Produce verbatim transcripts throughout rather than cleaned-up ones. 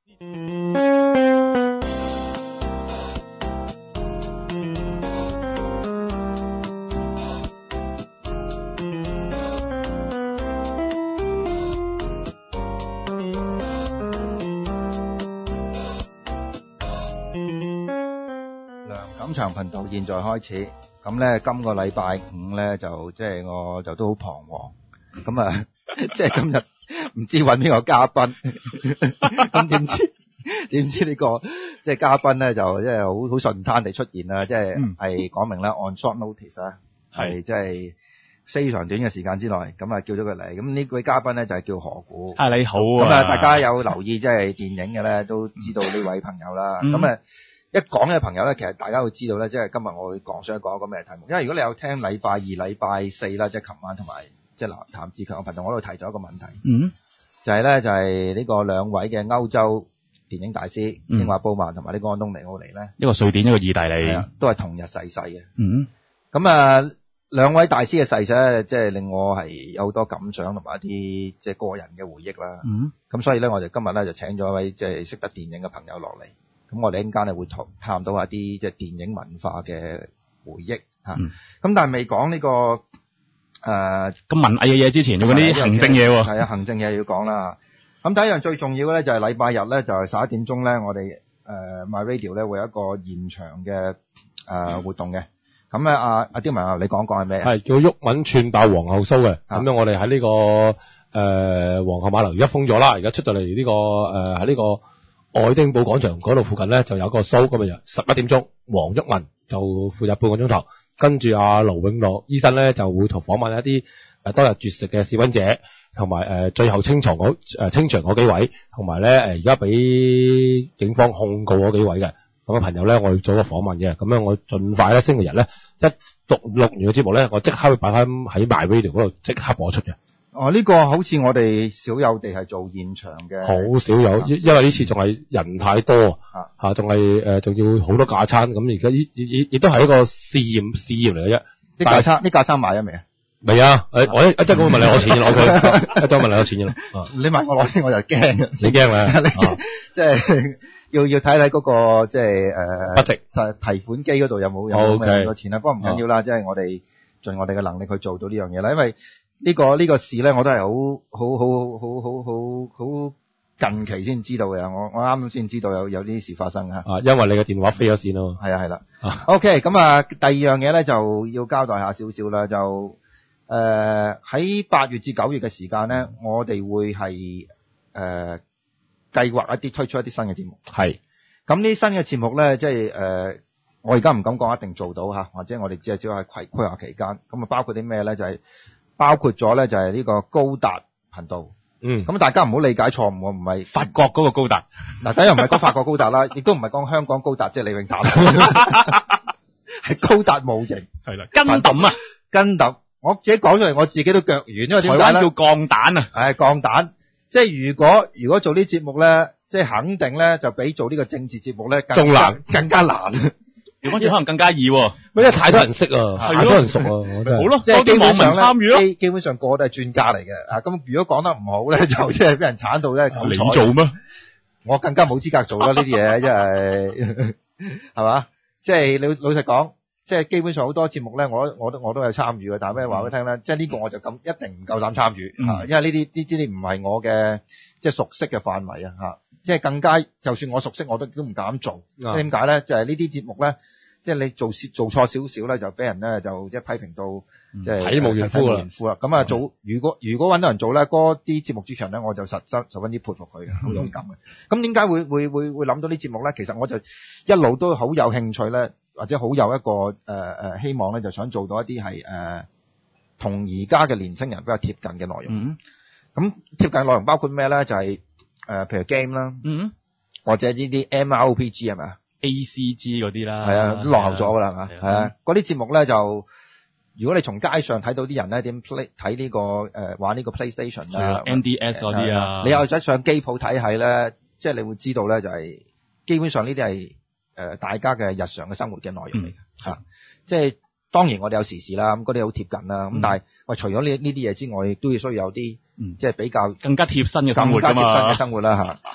梁錦祥頻道現在開始，咁咧今個禮拜五咧就即係我就都好彷徨，咁啊即係今日唔知揾邊個嘉賓，咁點知點知呢個即係嘉賓咧就即係好好順攤地出現啦，即係係講明啦 on short notice 啊，係即係非常短嘅時間之內，咁啊叫咗佢嚟，咁呢位嘉賓咧就係叫何故。 啊你好啊， 咁啊大家有留意即係電影嘅咧都知道呢位朋友啦，咁啊。一講呢個朋友咧，其實大家會知道咧，即係今日我會講想講一個咩題目。因為如果你有聽禮拜二、禮拜四啦，即係琴晚同埋即係譚譚志強嘅頻道，我都提咗一個問題， 嗯， 就係咧就係呢個兩位嘅歐洲電影大師，英華布曼同埋呢個安東尼奧尼咧， 一個瑞典，一個意大利， 都係同日逝世嘅。 嗯， 咁啊兩位大師嘅逝世咧，即係令我係有好多感想同埋一啲即係個人嘅回憶啦。 嗯，咁所以咧，我哋今日咧就請咗一位即係識得電影嘅朋友落嚟。咁我哋一陣間咧會探討一下啲即係電影文化嘅回憶嚇。咁、嗯、但係未講呢個誒咁、呃、 文藝嘅嘢之前，要嗰啲行政嘢喎。係啊，行政嘢要講啦。咁第一樣最重要嘅咧就係禮拜日咧就係十一點鐘咧，我哋誒 My Radio 咧會有一個現場嘅誒、呃、活動嘅。咁咧阿阿刁文啊，你講講係咩？ 係叫毓民串爆皇后 show 嘅。咁樣我哋喺呢個誒、呃、皇后碼頭而家封咗啦，而家出到嚟呢個誒喺呢個。愛丁堡廣場嗰度附近咧就有個 show，咁啊十一點鐘，黃毓民就負責半個鐘頭，跟住阿盧永樂醫生咧就會同訪問一啲誒當日絕食嘅示威者，同埋誒最後清場嗰誒清場嗰幾位，同埋咧誒而家俾警方控告嗰幾位嘅咁嘅朋友咧，我要做個訪問嘅，咁樣我盡快咧星期日咧一錄錄完個節目咧，我即刻會擺翻喺 My Radio 嗰度即刻播出嘅。 哦，呢、這個好似我哋少有地係做現場嘅， 好少有，因因為呢次仲係人太多啊，仲係誒仲要好多架餐，咁而家亦亦亦都係一個試驗試驗嚟嘅啫。 啲架餐，啲架餐買咗未啊？ 未啊！誒，我一一陣會問你攞錢攞佢，一陣問你攞錢啦。 你問我攞錢我就驚， 你驚啦？ 即係要要睇睇嗰個即係誒， 不值提提款機嗰度有冇有冇咁多錢啦？不過唔緊要啦，即係我哋盡我哋嘅能力去做到呢樣嘢啦，因為。呢、這個呢、這個事咧，我都係好好好好好好好近期先知道嘅。我我啱啱先知道有有呢啲事發生嚇。 啊，因為你嘅電話飛咗線咯。 係啊，係啦。OK，咁啊，第二樣嘢咧就要交代下少少啦。就誒喺八月至九月嘅時間咧，我哋會係誒、呃、計劃一啲推出一啲新嘅節目。係。咁呢啲新嘅節目咧，即係誒、呃，我而家唔敢講一定做到嚇，或者我哋只係只係規規劃期間。咁啊，包括啲咩咧？就係、是。包括咗咧就係呢個高達頻道，嗯，咁大家唔好理解錯誤，我唔係法國嗰個高達，嗱，第一唔係講法國高達啦，亦都唔係講香港高達，即係李永達，係高達模型，係啦，根揼啊，根揼，我自己講出嚟，我自己都腳軟，因為點解咧？台灣叫鋼彈啊，係鋼彈，即係如果如果做呢節目咧，即係肯定咧就比做呢個政治節目咧更難，更加難。調翻轉可能更加易喎，因為太多人識啊，太多人熟啊，好咯，即係基本上參與咯，基基本上個個都係專家嚟嘅啊。咁如果講得唔好咧，就即係俾人鏟到咧。你做咩？我更加冇資格做啦呢啲嘢，即係係嘛？即係你老實講，即係基本上好多節目咧，我我都我都有參與嘅。但係咩話俾你聽咧？即係呢個我就咁一定唔夠膽參與啊，因為呢啲呢啲啲唔係我嘅即係熟悉嘅範圍啊嚇。即係更加，就算我熟悉，我都都唔敢做。點解咧？就係呢啲節目咧，即係你做做錯少少咧，就俾人咧就即係批評到，即係體無完膚啦。咁啊，做如果如果揾到人做咧，嗰啲節目主持人咧，我就實質十分之佩服佢嘅，好勇敢嘅。咁點解會會會會諗到啲節目咧？其實我就一路都好有興趣咧，或者好有一個誒誒、呃、希望咧，就想做到一啲係誒同而家嘅年青人比較貼近嘅內容。咁、嗯、貼近內容包括咩咧？就係、是。誒、呃，譬如 game 啦，嗯，或者呢啲 M R O P G 係咪啊 ？A C G 嗰啲啦，係啊，落後咗噶啦，係嘛，係啊，嗰啲節目咧就，如果你從街上睇到啲人咧點 play 睇呢個誒、呃、玩呢個 PlayStation 啊 ，N D S 嗰啲啊，你又再上機鋪睇係咧，即係你會知道咧就係、是、基本上呢啲係誒大家嘅日常嘅生活嘅內容嚟嘅嚇，即係當然我哋有時事啦，咁嗰啲好貼近啦，咁、嗯、但係喂除咗呢呢啲嘢之外，亦都要需要有啲。嗯，即係比較更加貼身嘅生活㗎嘛，更加貼身嘅生活啦嚇。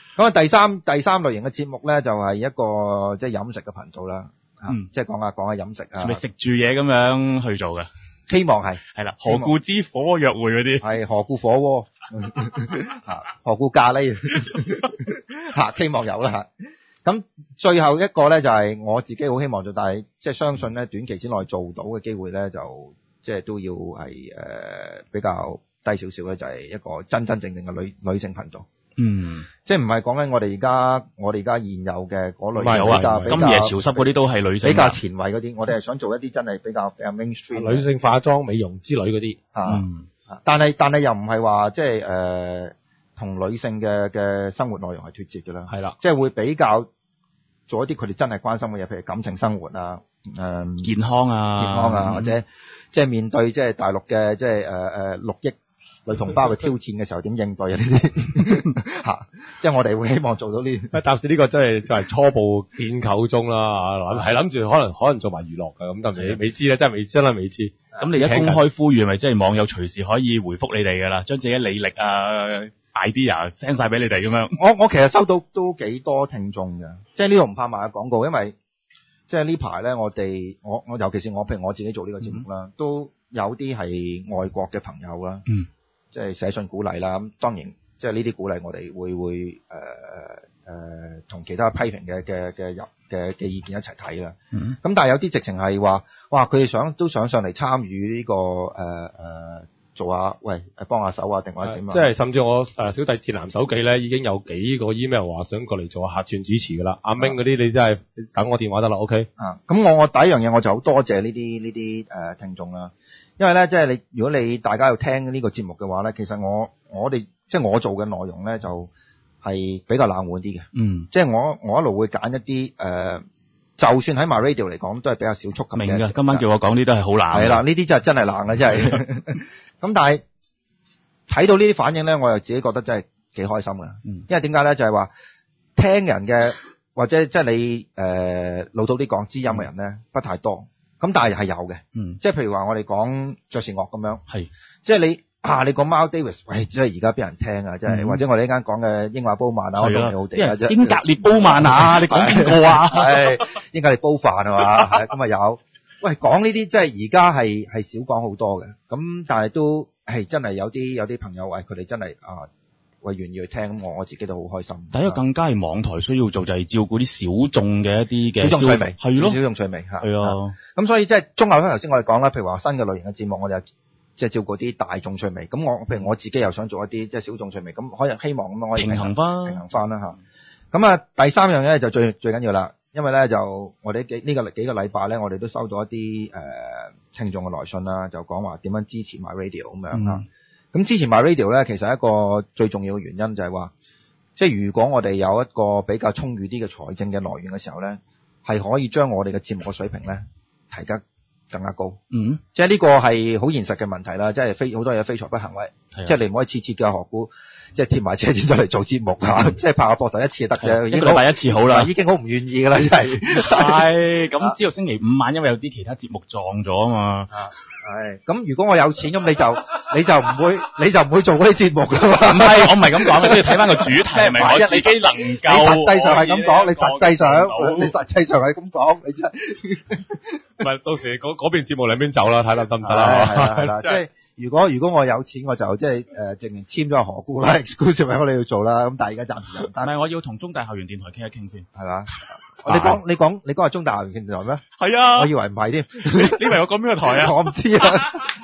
咁啊，第三第三類型嘅節目咧，就係、是、一個即係飲食嘅頻道啦， 嗯， 即係講下講下飲食啊， 係咪食住嘢咁樣去做嘅？ 希望係係啦，何故之火鍋約會嗰啲係何故火鍋嚇，何故咖喱嚇，希望有啦嚇。咁最後一個咧就係、是、我自己好希望做，但係即係相信咧短期之內做到嘅機會咧，就即係都要係誒、呃、比較低少少咧，就係、是、一個真真正正嘅女女性頻道。 嗯， 即係唔係講緊我哋而家我哋而家現有嘅嗰類唔係比較啊，今夜潮濕嗰啲都係女性比較前衛嗰啲，我哋係想做一啲真係比較比較 mainstream 女性化妝、美容之類嗰啲啊。 嗯， 但係但係又唔係話即係誒同女性嘅嘅生活內容係脫節嘅啦。 係啦， 即係會比較做一啲佢哋真係關心嘅嘢，譬如感情生活啊，誒、嗯、 健康啊， 健康啊， 嗯、 或者即係面對即係大陸嘅即係誒誒六億女同胞嘅挑戰嘅時候點應對啊？呢啲嚇，即係我哋會希望做到呢。 暫時呢個真係就係初步建構中啦，係諗住可能可能做埋娛樂㗎，咁但係未未知咧，真係未真係未知。 咁你而家公開呼籲，咪即係網友隨時可以回覆你哋㗎啦，將自己履歷啊 idea send 晒俾你哋咁樣。 我我其實收到都幾多聽眾嘅，即係呢度唔怕賣下廣告，因為即係呢排咧，我哋我我尤其是我譬如我自己做呢個節目啦，嗯、都有啲係外國嘅朋友啦。 嗯。 即係寫信鼓勵啦，咁當然即係呢啲鼓勵我哋會會誒誒同其他批評嘅嘅嘅入嘅嘅意見一齊睇啦。 嗯。 咁但係有啲直情係話，哇！佢哋想都想上嚟參與呢個誒誒、呃、做下，喂誒幫下手啊，定或者點啊？ 即係甚至我誒小弟鐵男手記咧，已經有幾個 email 話想過嚟做客串主持㗎啦。阿明嗰啲你真係等我電話得啦 ，OK？ 啊，咁我我第一樣嘢我就好多謝呢啲呢啲誒聽眾啦。因為咧，即係你，如果你大家要聽呢個節目嘅話咧，其實我我哋即係我做嘅內容咧，就係比較冷門啲嘅。 嗯， 即係我我一路會揀一啲誒、呃，就算喺 MyRadio 嚟講，都係比較少觸及嘅。 明嘅，今晚叫我講啲都係好冷。係啦，呢啲真係真係冷嘅，真係。咁但係睇到呢啲反應咧，我又自己覺得真係幾開心嘅。 嗯， 因為點解咧？就係、是、話聽人嘅或者即係你誒、呃、老土啲講知音嘅人咧，嗯、不太多。咁但係係有嘅， 嗯， 即係譬如話我哋講爵士樂咁樣， 係， 即係你啊，你講 Miles Davis，喂，即係而家俾人聽啊，即係、嗯、或者我哋呢間講嘅英華褒曼啊，我都係好地啊，即係英格列褒曼啊，你講邊個啊？ 係英格列褒飯係嘛？係咁啊有，喂，講呢啲即係而家係係少講好多嘅，咁但係都係真係有啲有啲朋友喂佢哋真係啊。我願意去聽，咁我我自己都好開心。 第一個更加係網台需要做就係照顧啲小眾嘅一啲嘅小眾趣味， 係咯， 小眾趣味嚇。 係啊， 咁所以即係綜合翻頭先我哋講啦，譬如話新嘅類型嘅節目，我哋即係照顧啲大眾趣味。咁我譬如我自己又想做一啲即係小眾趣味，咁可能希望咁樣可以平衡翻， 平衡翻啦嚇。咁啊，第三樣嘢就最最緊要啦，因為咧就我哋幾呢個幾個禮拜咧，我哋都收到一啲誒、呃、聽眾嘅來信啦，就講話點樣支持 MyRadio 咁樣啦。咁之前 MyRadio 咧，其實一個最重要嘅原因就係話，即係如果我哋有一個比較充裕啲嘅財政嘅來源嘅時候咧，係可以將我哋嘅節目嘅水平咧提得更加高。 嗯， 即係呢個係好現實嘅問題啦，即係非好多嘢非財不行為，即係你唔可以次次叫何故即係貼埋車錢出嚟做節目啊！即係拍下膊頭一次就得嘅， 一個禮拜一次好啦， 已經好唔願意㗎啦，真係。 係咁，知道星期五晚因為有啲其他節目撞咗啊嘛。 係咁，如果我有錢咁，你就你就唔會你就唔會做嗰啲節目㗎嘛？ 唔係，我唔係咁講嘅，都要睇翻個主題係咪我自己能夠。 你實際上係咁講，你實際上你實際上係咁講，你真係。 唔係，到時嗰嗰邊節目兩邊走啦，睇下得唔得啦？ 係啦係啦，即係如果如果我有錢，我就即係誒，直情簽咗何故啦 ，exclusive 喺我哋要做啦。咁但係而家暫時就唔得。 但係我要同中大校園電台傾一傾先， 係嘛？你講你講你講係中大校園電台咩？ 係啊， 我以為唔係添。 你以為我講邊個台啊？ 我唔知啊。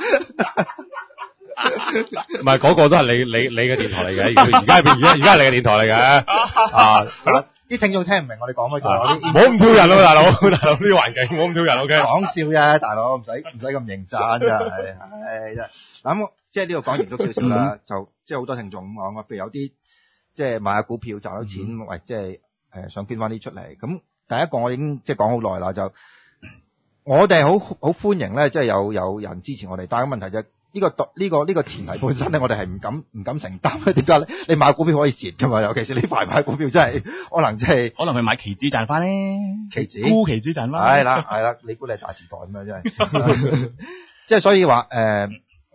唔係嗰個都係你你你嘅電台嚟嘅，而家係而家而家係你嘅電台嚟嘅。啊， 啲聽眾聽唔明我哋講乜嘢， 唔好咁挑人咯，大佬，大佬呢個環境唔好咁挑人 ，OK？ 講笑啫，大佬唔使唔使咁認真㗎，係係咁即係呢度講完咗少少啦，就即係好多聽眾咁講，譬如有啲即係買下股票賺到錢，嗯、喂，即係誒想捐翻啲出嚟。咁第一個我已經即係講好耐啦，就我哋好好歡迎咧，即係有有人支持我哋，但係個問題就係、是。呢、這個呢、這個呢、這個前提本身咧，我哋係唔敢唔敢承擔。點解咧？你買股票可以蝕噶嘛？尤其是呢排買股票真係可能即係可能佢買期指賺翻咧， 期指沽期指賺翻。 係啦係啦，你估你係大時代咁樣真係。即係所以話誒、呃，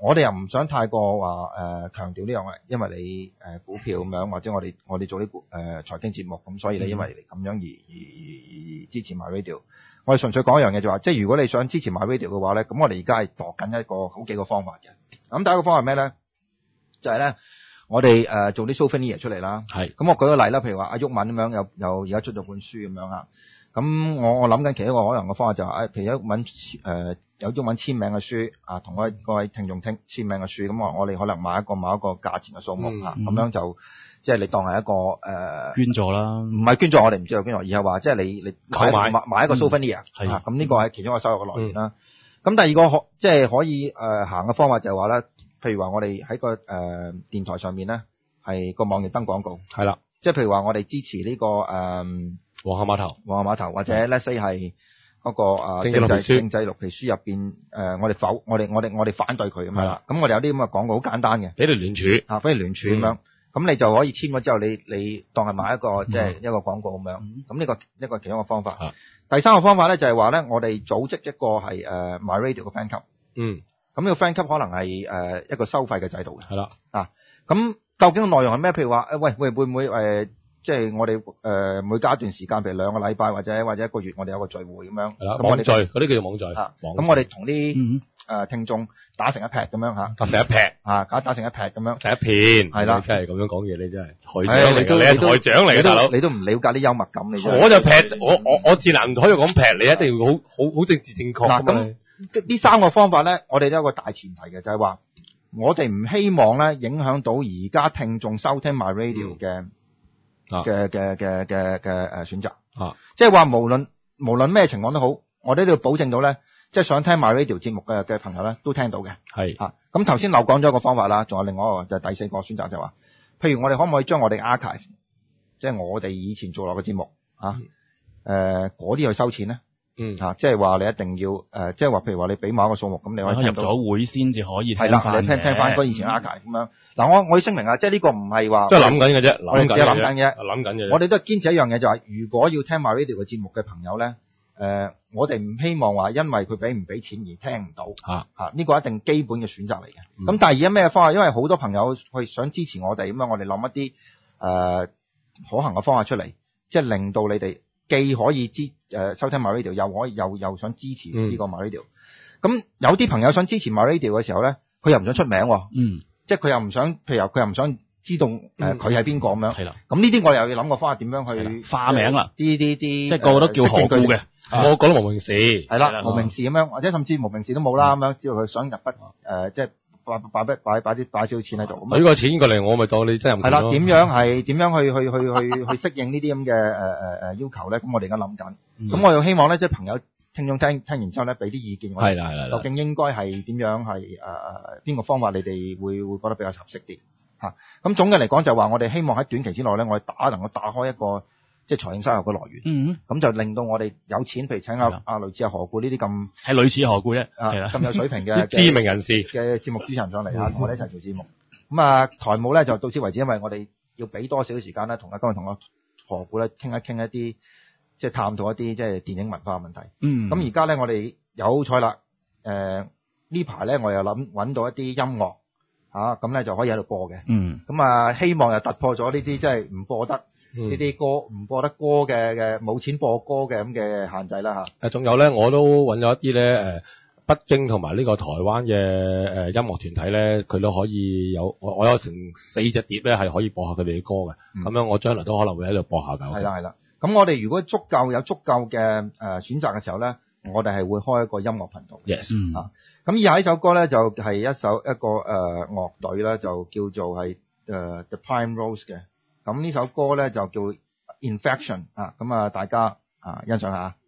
我哋又唔想太過話誒強調呢樣嘢，因為你誒、呃、股票咁樣，或者我哋我哋做啲股誒財經節目咁，所以咧因為咁樣而而而而支持 MyRadio。我哋純粹講一樣嘢就話，即係如果你想支持 MyRadio 嘅話咧，咁我哋而家係度緊一個好幾個方法嘅。咁第一個方法係咩咧？就係、是、咧，我哋誒、呃、做啲 souvenir 出嚟啦。係。咁我舉個例啦，譬如話阿毓民咁樣，有有而家出咗本書咁樣啊。咁我我諗緊其中一個可能嘅方法就係、是，譬如毓民誒有毓民簽名嘅書啊，同各位各位聽眾聽簽名嘅書，咁我我哋可能買一個買一個價錢嘅數目啊，咁、嗯、樣就即係你當係一個誒、呃、 捐助啦，唔係捐助，我哋唔知道捐助，而係話即係你你買買買，買一個 souvenir 啊，咁、嗯、呢個係其中一個收入嘅來源啦。咁、嗯、第二個可即係可以誒、呃、行嘅方法就係話咧，譬如話我哋喺個誒、呃、電台上面咧係個網頁登廣告，係啦，即係譬如話我哋支持呢、這個誒。呃皇后碼頭， 皇后碼頭或者 let's say 係嗰個啊政制政制綠皮書入邊誒，我哋否我哋我哋我哋反對佢咁樣啦。咁我哋有啲咁嘅廣告好簡單嘅， 俾你聯署啊，俾你聯署咁樣，咁、嗯、你就可以簽咗之後，你你當係買一個即係、就是、一個廣告咁樣。咁、嗯、呢、這個一個其中一個方法。第三個方法咧就係話咧，我哋組織一個係誒 MyRadio 嘅 fan club。嗯。咁呢個 fan club 可能係誒一個收費嘅制度嘅。係啦。啊，咁究竟個內容係咩？譬如話誒，喂喂，會唔會誒？呃即係我哋誒、呃、每隔一段時間，譬如兩個禮拜或者或者一個月，我哋有個聚會咁樣。係啦，網聚嗰啲叫做網聚。啊，咁我哋同啲誒聽眾打成一劈咁樣嚇，打成一劈啊，打打成一劈咁樣。第一片係啦，真係咁樣講嘢，你真係台長嚟㗎，你係台長嚟㗎，大佬。你都唔了解啲幽默感，你我就劈我我我自然唔可以講劈，你一定要好好好政治正確。嗱咁呢三個方法咧，我哋都有個大前提嘅，就係、是、話我哋唔希望咧影響到而家聽眾收聽 MyRadio 嘅。嗯嘅嘅嘅嘅嘅誒選擇啊，即係話無論無論咩情況都好，我哋都要保證到咧，即係想聽 MyRadio 節目嘅嘅朋友咧都聽到嘅。係啊，咁頭先漏講咗一個方法啦，仲有另外一個就係第四個選擇就係話，譬如我哋可唔可以將我哋 archive， 即係我哋以前做落嘅節目啊，誒嗰啲去收錢咧？嗯啊，即係話你一定要誒、呃，即係話譬如話你俾某一個數目，咁你可以聽到入咗會先至可以聽翻。係啦，你聽聽翻嗰以前 archive 咁樣。嗱，我我要聲明啊，即係呢個唔係話即係諗緊嘅啫，諗緊嘅，諗緊嘅，諗緊嘅。我哋都係堅持一樣嘢，就係、是、如果要聽 MyRadio 嘅節目嘅朋友咧，誒、呃，我哋唔希望話因為佢俾唔俾錢而聽唔到嚇嚇，呢個一定基本嘅選擇嚟嘅。咁、嗯、但係而家咩方法？因為好多朋友去想支持我哋咁樣，我哋諗一啲誒、呃、可行嘅方法出嚟，即係令到你哋既可以支誒、呃、收聽 MyRadio，又可以又又想支持呢個 MyRadio。咁、嗯、有啲朋友想支持 MyRadio 嘅時候咧，佢又唔想出名喎。嗯。即係佢又唔想，譬如佢又唔想知道誒佢係邊個咁樣。係啦。咁呢啲我又要諗個方法點樣去化名啦。啲啲啲，即係個個都叫何故嘅。我講到無名氏。係啦，無名氏咁樣，或者甚至無名氏都冇啦咁樣，只要佢想入筆誒，即係擺擺筆擺擺啲擺少少錢喺度。舉個錢過嚟，我咪當你真係唔係啦。點樣係點樣去去去去去適應呢啲咁嘅誒誒誒要求咧？咁我哋而家諗緊。咁我又希望咧，即係朋友。聽眾聽聽完之後咧，俾啲意見我哋，係啦係啦，究竟應該係點樣係誒誒邊個方法你哋會會覺得比較合適啲嚇？咁、啊、總嘅嚟講就話我哋希望喺短期之內咧，我哋打能夠打開一個即係財政收入嘅來源，嗯，咁就令到我哋有錢，譬如請阿阿類似阿何故呢啲咁係類似何故啫，係啦，咁有水平嘅知名人士嘅節目主持人上嚟嚇，同我哋一齊做節目。咁啊台務咧就到此為止，因為我哋要俾多少時間咧，同阿今日同阿何故咧傾一傾一啲。即係探討一啲即係電影文化嘅問題。嗯。咁而家咧，我哋有彩啦。誒、呃、呢排咧，我又諗揾到一啲音樂嚇，咁、啊、咧就可以喺度播嘅。嗯。咁啊，希望又突破咗呢啲即係唔播得呢啲、嗯、歌，唔播得歌嘅嘅冇錢播歌嘅咁嘅限制啦嚇。誒，仲有咧，我都揾咗一啲咧誒，北京同埋呢個台灣嘅誒音樂團體咧，佢都可以有我我有成四隻碟咧係可以播下佢哋嘅歌嘅。咁、嗯、樣我將來都可能會喺度播下㗎。係啦係啦。咁我哋如果足夠有足夠嘅誒選擇嘅時候咧，我哋係會開一個音樂頻道。Yes，嗯、啊，咁以下呢首歌咧就係、是、一首一個誒、呃、樂隊咧就叫做係誒、呃、The Prime Rose 嘅。咁呢首歌咧就叫 Infection 啊，咁啊大家啊欣賞下。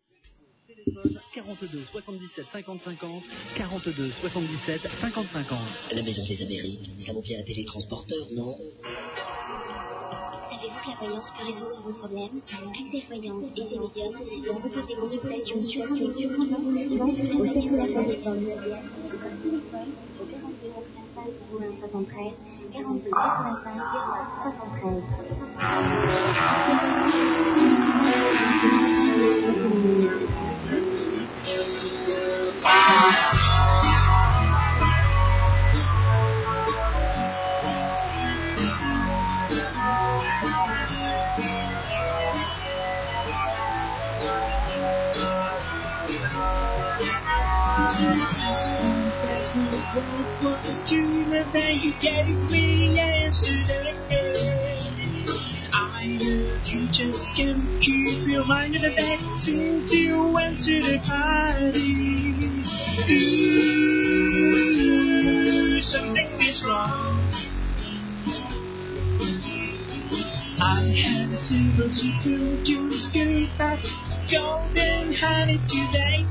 quarante-deux soixante-dix-sept cinquante cinquante quarante-deux soixante-dix-sept cinquante cinquante. La maison des Amériques, ça vaut bien un télétransporteur, non? Savez-vous que la voyance peut résoudre vos problèmes? Accès Voyance et ses médiums vont proposer des consultations sur donc au sept ou la fin des pommes. Au quarante-deux quatre-vingt-cinq zéro un soixante-treize, quarante-deux quatre-vingt-cinq zéro un soixante-treize. That's not what you that you gave me yesterday. I heard you just can't keep your mind on the back since you went to the party. Ooh, something is wrong. I had a silver spoon to scoop up golden honey today.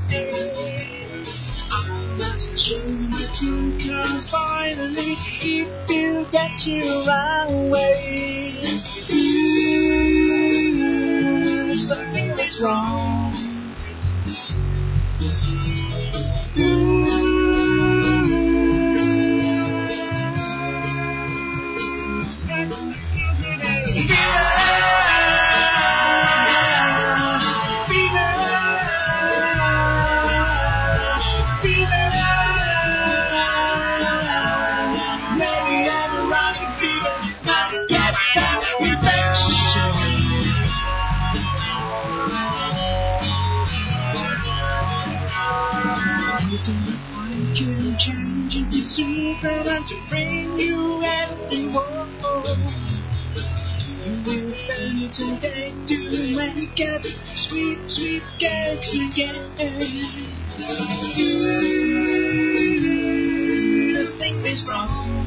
I must show you the truth, 'cause finally you feel that you're wrong way. Ooh, something is wrong. Change into Superman to bring you anything more. You will spend it today to make up sweet, sweet cakes again. Ooh, nothing is wrong.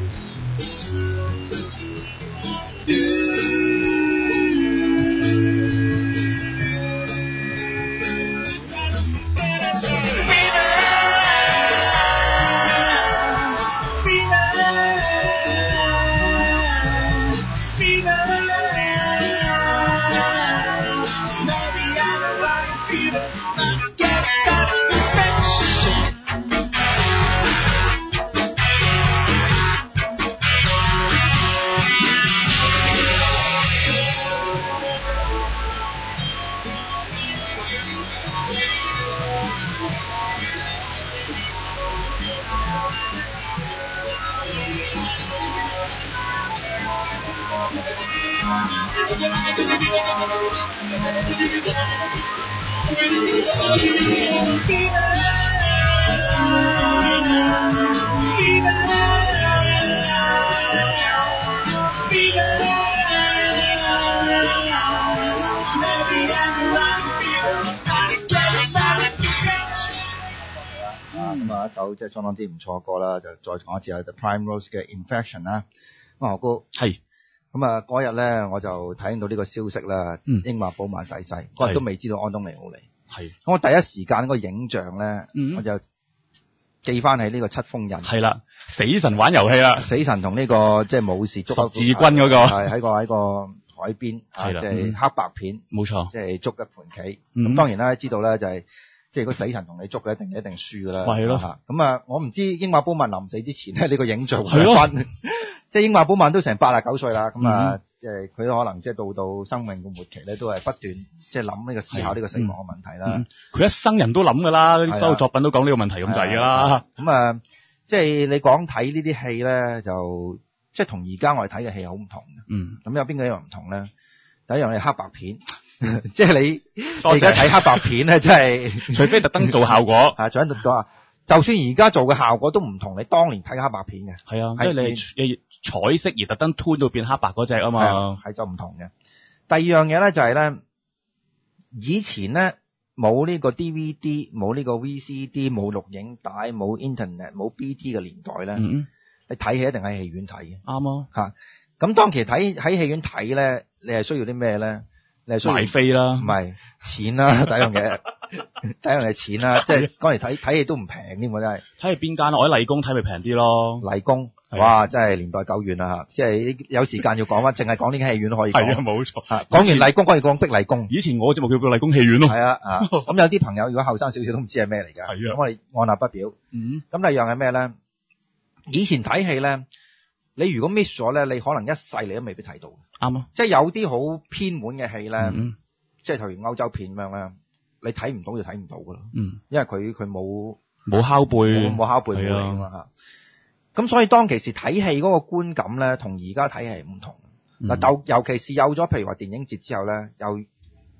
咁啊，一首即係相當之唔錯嘅歌啦，就再講一次係 The Primrose 嘅 Infection 啦。咁何哥係咁啊，嗰日咧我就睇到呢個消息啦， 嗯英華寶曼逝世，嗰日都未知道安東尼奧嚟。 係咁我第一時間嗰個影像咧， 嗯我就記翻起呢個七封印。 係啦，死神玩遊戲啦， 死神同呢、個即係武士捉十字軍嗰個係喺個喺個海邊， 係啦即係黑白片， 冇錯。 即係捉一盤棋。 嗯咁當然啦，知道咧就係即係如果死神同你捉嘅，一定一定輸噶啦。 咪係咯嚇咁啊，我唔知英馬寶曼臨死之前咧，呢個影像會係咯分，即係英馬寶曼都成八十九歲啦。咁啊嗯， 即係佢都可能即係到到生命嘅末期咧，都係不斷即係諗呢個思考呢個死亡嘅問題啦。 嗯佢一生人都諗噶啦， 係啊所有作品都講呢個問題咁滯噶啦。 咁啊，即係你講睇呢啲戲咧，就即係同而家我哋睇嘅戲好唔同嘅。 嗯， 咁有邊幾樣唔同咧？第一樣係黑白片，即係你多謝你而家睇黑白片咧，真係除非特登做效果， 啊，仲喺度講啊，就算而家做嘅效果都唔同你當年睇嘅黑白片嘅， 係啊， 係即係你係彩色而特登 turn 到變黑白嗰只啊係嘛。 啊係就唔同嘅。第二樣嘢咧就係咧，以前咧冇呢個 D V D，冇呢個 V C D，冇錄影帶，冇 Internet，冇 B T 嘅年代咧， 嗯， 你睇戲一定喺戲院睇嘅。 啱啊， 咁當期睇喺戲院睇咧，你係需要啲咩咧？你係需要買飛啦， 唔係錢啦，第一樣嘢，第一樣嘢錢啦，即係嗰陣睇睇戲都唔平添喎，真係。 睇係邊間啊？我喺麗宮睇咪平啲咯。 麗宮， 係哇，真係年代久遠啦嚇，即係有時間要講翻，淨係講呢間戲院都可以講。 係啊，冇錯。 啊講完麗宮可以講碧麗宮。 以前我節目叫做麗宮戲院咯。 係啊啊，咁有啲朋友如果後生少少都唔知係咩嚟㗎。 係啊咁我哋按捺不表。 嗯， 咁第二樣係咩咧？以前睇戲咧，你如果 miss 咗咧，你可能一世你都未必睇到。 啱啊。 即係有啲好偏門嘅戲咧。 嗯即係例如歐洲片咁樣咧，你睇唔到就睇唔到噶啦， 嗯， 因為佢佢冇冇拷貝， 冇拷貝冇嚟噶嘛嚇。咁所以當其時睇戲嗰個觀感咧，同而家睇戲唔同。嗱、 嗯， 就尤其是有咗譬如話電影節之後咧，又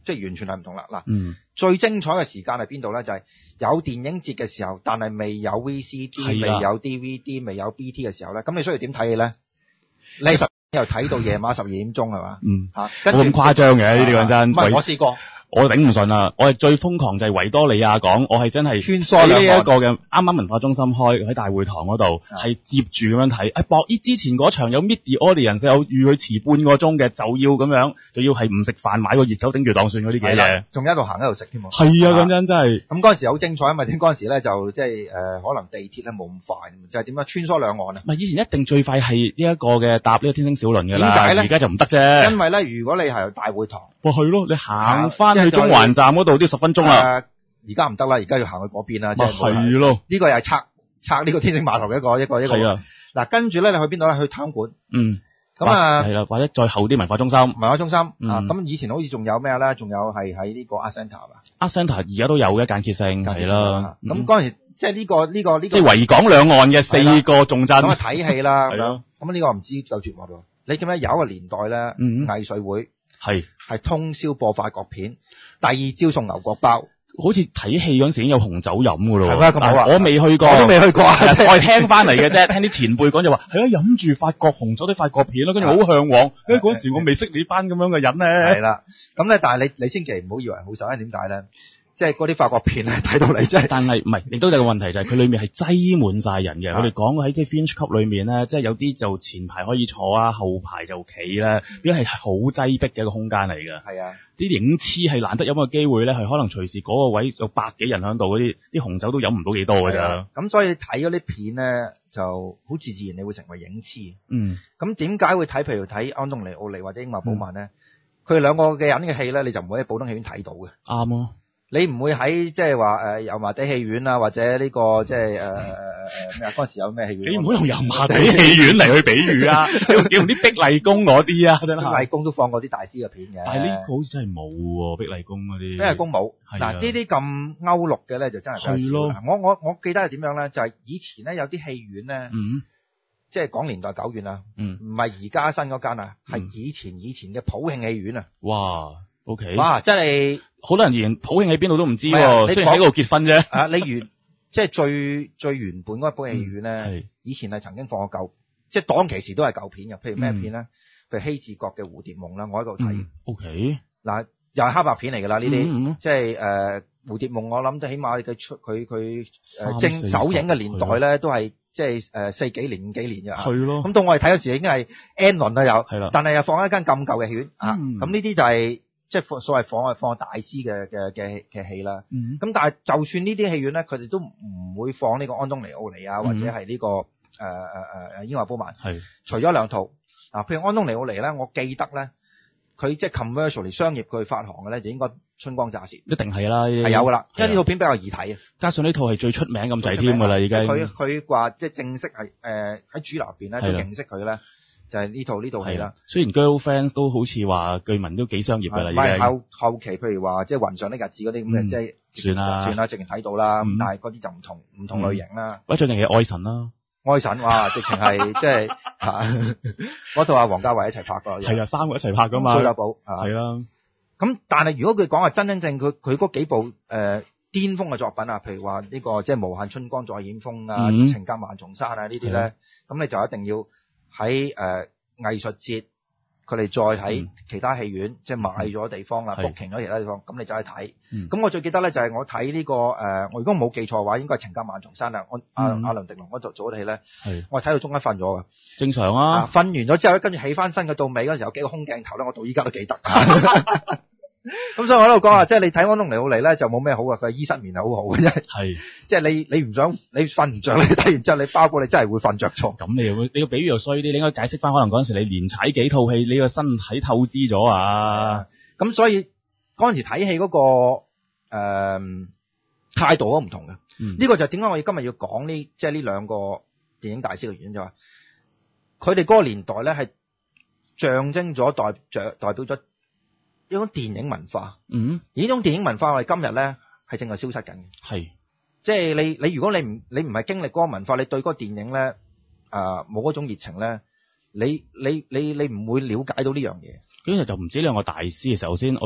即係完全係唔同啦。嗱， 嗯， 最精彩嘅時間係邊度咧？就係、是、有電影節嘅時候，但係未有 V C D、 係啦未有 D V D、未有 B T 嘅時候咧，咁你需要點睇戲咧？你十又睇到夜晚十二點鐘係嘛？ 嗯， 嚇， 冇咁誇張嘅呢啲講真。 唔係我試過。 我頂唔順啦！我係最瘋狂就係維多利亞港，我係真係穿梭兩岸呢一個嘅啱啱文化中心開喺大會堂嗰度，係接住咁樣睇。誒博依之前嗰場有 meet the audience 有預佢遲半個鐘嘅，就要咁樣，就要係唔食飯買個熱狗頂住當算嗰啲嘅嘢， 仲一路行一路食添喎。 係啊，咁樣真係。 咁嗰陣時好精彩，因為點嗰陣時咧就即係誒可能地鐵咧冇咁快，就係點樣穿梭兩岸啊？ 唔係以前一定最快係呢一個嘅搭呢個天星小輪㗎啦， 點解咧？ 而家就唔得啫。 因為咧，如果你係由大會堂， 哇係咯，你行翻去中環站嗰度都要十分鐘啦。 而家唔得啦，而家要行去嗰邊啦。即係係咯， 呢個又係拆拆呢個天星碼頭嘅一個一個一個。 係啊。 嗱，跟住咧，你去邊度咧？去貪館。 嗯。 咁啊， 係啦，或者再後啲文化中心。 文化中心啊， 嗯咁以前好似仲有咩咧？仲有係喺呢個 Art Centre 啊。 Art Centre 而家都有嘅間歇性，係啦。 咁嗰陣時即係呢個呢個呢個。 即係維港兩岸嘅四個重鎮。 咁啊睇戲啦， 係咯。 咁呢個唔知夠絕喎。你記唔記得有一個年代咧？ 嗯。 藝穗會係係通宵播法國片，第二朝送牛角包。 好似睇戲嗰陣時已經有紅酒飲㗎咯喎。 係咩咁好啊？ 我未去過， 我都未去過，我係聽翻嚟嘅啫。聽啲前輩講就話係啊，飲住法國紅酒啲法國片咯，跟住好向往。誒嗰陣時我未識你班咁樣嘅人咧。 係啦，咁咧但係你你千祈唔好以為好受，因為點解咧？即係嗰啲法國片咧睇到你真係， 但係唔係，亦都有個問題就係佢裏面係擠滿晒人嘅。我哋講喺啲 Fringe Club 裏面咧，即係有啲就前排可以坐啊，後排就企咧，變咗係好擠迫嘅一個空間嚟㗎。 係啊， 啲影痴係難得有個機會咧，係可能隨時嗰個位有百幾人喺度，嗰啲啲紅酒都飲唔到幾多㗎咋。 咁所以睇嗰啲片咧就好自自然，你會成為影痴。 嗯。咁點解會睇？譬如睇安東尼奧尼或者英瑪寶曼咧，佢哋兩個嘅人嘅戲咧，你就唔會喺普通戲院睇到嘅。 啱啊。你唔會喺即係話誒油麻地戲院啊，或者呢、這個即係誒誒誒咩啊？嗰陣時有咩戲院？你唔好用油麻地戲院嚟去比喻啊！你用啲碧麗宮嗰啲啊，真係。碧麗宮都放過啲大師嘅片嘅。但係呢個好似真係冇喎，碧麗宮嗰啲。碧麗宮冇。嗱呢啲咁歐陸嘅咧，就真係比較少啦。我我我記得係點樣咧？就係、是、以前咧有啲戲院咧，嗯、即係講年代久遠啦，唔係而家新嗰間啊，係、嗯、以前以前嘅普慶戲院啊。哇！O K，哇！真係好多人連普慶喺邊度都唔知喎，雖然喺嗰度結婚啫。啊，你原即係最最原本嗰個普慶戲院咧、嗯，以前係曾經放過舊，即係當其時都係舊片嘅。譬如咩片咧、嗯？譬如希治閣嘅蝴蝶夢啦，我喺度睇。O K，嗱又係黑白片嚟㗎啦，呢啲、嗯、即係誒、呃、蝴蝶夢，我諗都起碼佢出佢佢誒正首映嘅年代咧，都係即係誒四幾年五幾年嘅。係咯。咁到我哋睇嗰時已經係 N 輪啦，有。係啦。但係又放喺一間咁舊嘅戲院、嗯、啊，咁呢啲就係、是。即係所謂放係放大師嘅嘅嘅嘅戲啦，咁、嗯、但係就算呢啲戲院咧，佢哋都唔會放呢個安東尼奧尼啊，嗯、或者係呢、這個誒誒誒誒英華褒曼。係除咗兩套啊，譬如安東尼奧尼咧，我記得咧，佢即係 commercial 嚟商業佢發行嘅咧，就應該春光乍泄。一定係啦，係有噶啦，因為呢套片比較易睇啊。加上呢套係最出名咁滯添㗎啦，已經。佢佢話即係正式係誒喺主流入邊咧都認識佢咧。就係、是、呢套呢套戲啦。雖然 Girlfriends 都好似話據聞都幾商業㗎啦，已經。後後期譬如話即係雲上的日子嗰啲咁嘅，即係算啦，算啦，直情睇到啦。咁、嗯、但係嗰啲就唔同唔同類型啦。喂、嗯，最近嘅愛神啦，愛神哇，直情係即係嚇嗰套阿王家衛一齊拍㗎。係啊，三個一齊拍㗎嘛。蘇有寶係啦。咁但係如果佢講話真真正佢佢嗰幾部誒、呃、巔峰嘅作品啊，譬如話呢、這個即係無限春光再險峰啊、嗯、情夾萬重山啊呢啲咧，咁你就一定要。喺誒、呃、藝術節，佢哋再喺其他戲院，嗯、即係買咗地方啦 booking 咗其他地方，咁你就去睇。咁、嗯、我最記得咧就係、是、我睇呢、這個誒、呃，我如果冇記錯嘅話，應該係情夾萬重山啊。我阿阿梁迪龍嗰度做咗戲咧，我係睇到中間瞓咗嘅。正常啊，瞓、啊、完咗之後咧，跟住起翻身嘅到尾嗰陣時候有幾個空鏡頭咧，我到依家都記得。咁所以我喺度講啊，即係你睇安東尼奧尼咧就冇咩好啊，佢係醫失眠係好好嘅啫。係，即係你你唔想你瞓唔着，你睇完之後你包括你真係會瞓着錯。咁你又會你個比喻又衰啲，你應該解釋翻，可能嗰陣時你連踩幾套戲，你個身體透支咗啊。咁所以嗰陣時睇戲嗰個誒、呃、態度都唔同嘅。呢、嗯這個就點解我哋今日要講呢？即係呢兩個電影大師嘅原因就係、是，佢哋嗰個年代咧係象徵咗代代代表咗。一種電影文化，嗯，而呢種電影文化我哋今日咧係正在消失緊嘅，係，即係你你如果你唔你唔係經歷嗰個文化，你對嗰個電影咧啊冇嗰種熱情咧，你你你你唔會了解到呢樣嘢。跟住就唔止兩個大師嘅時候先，我都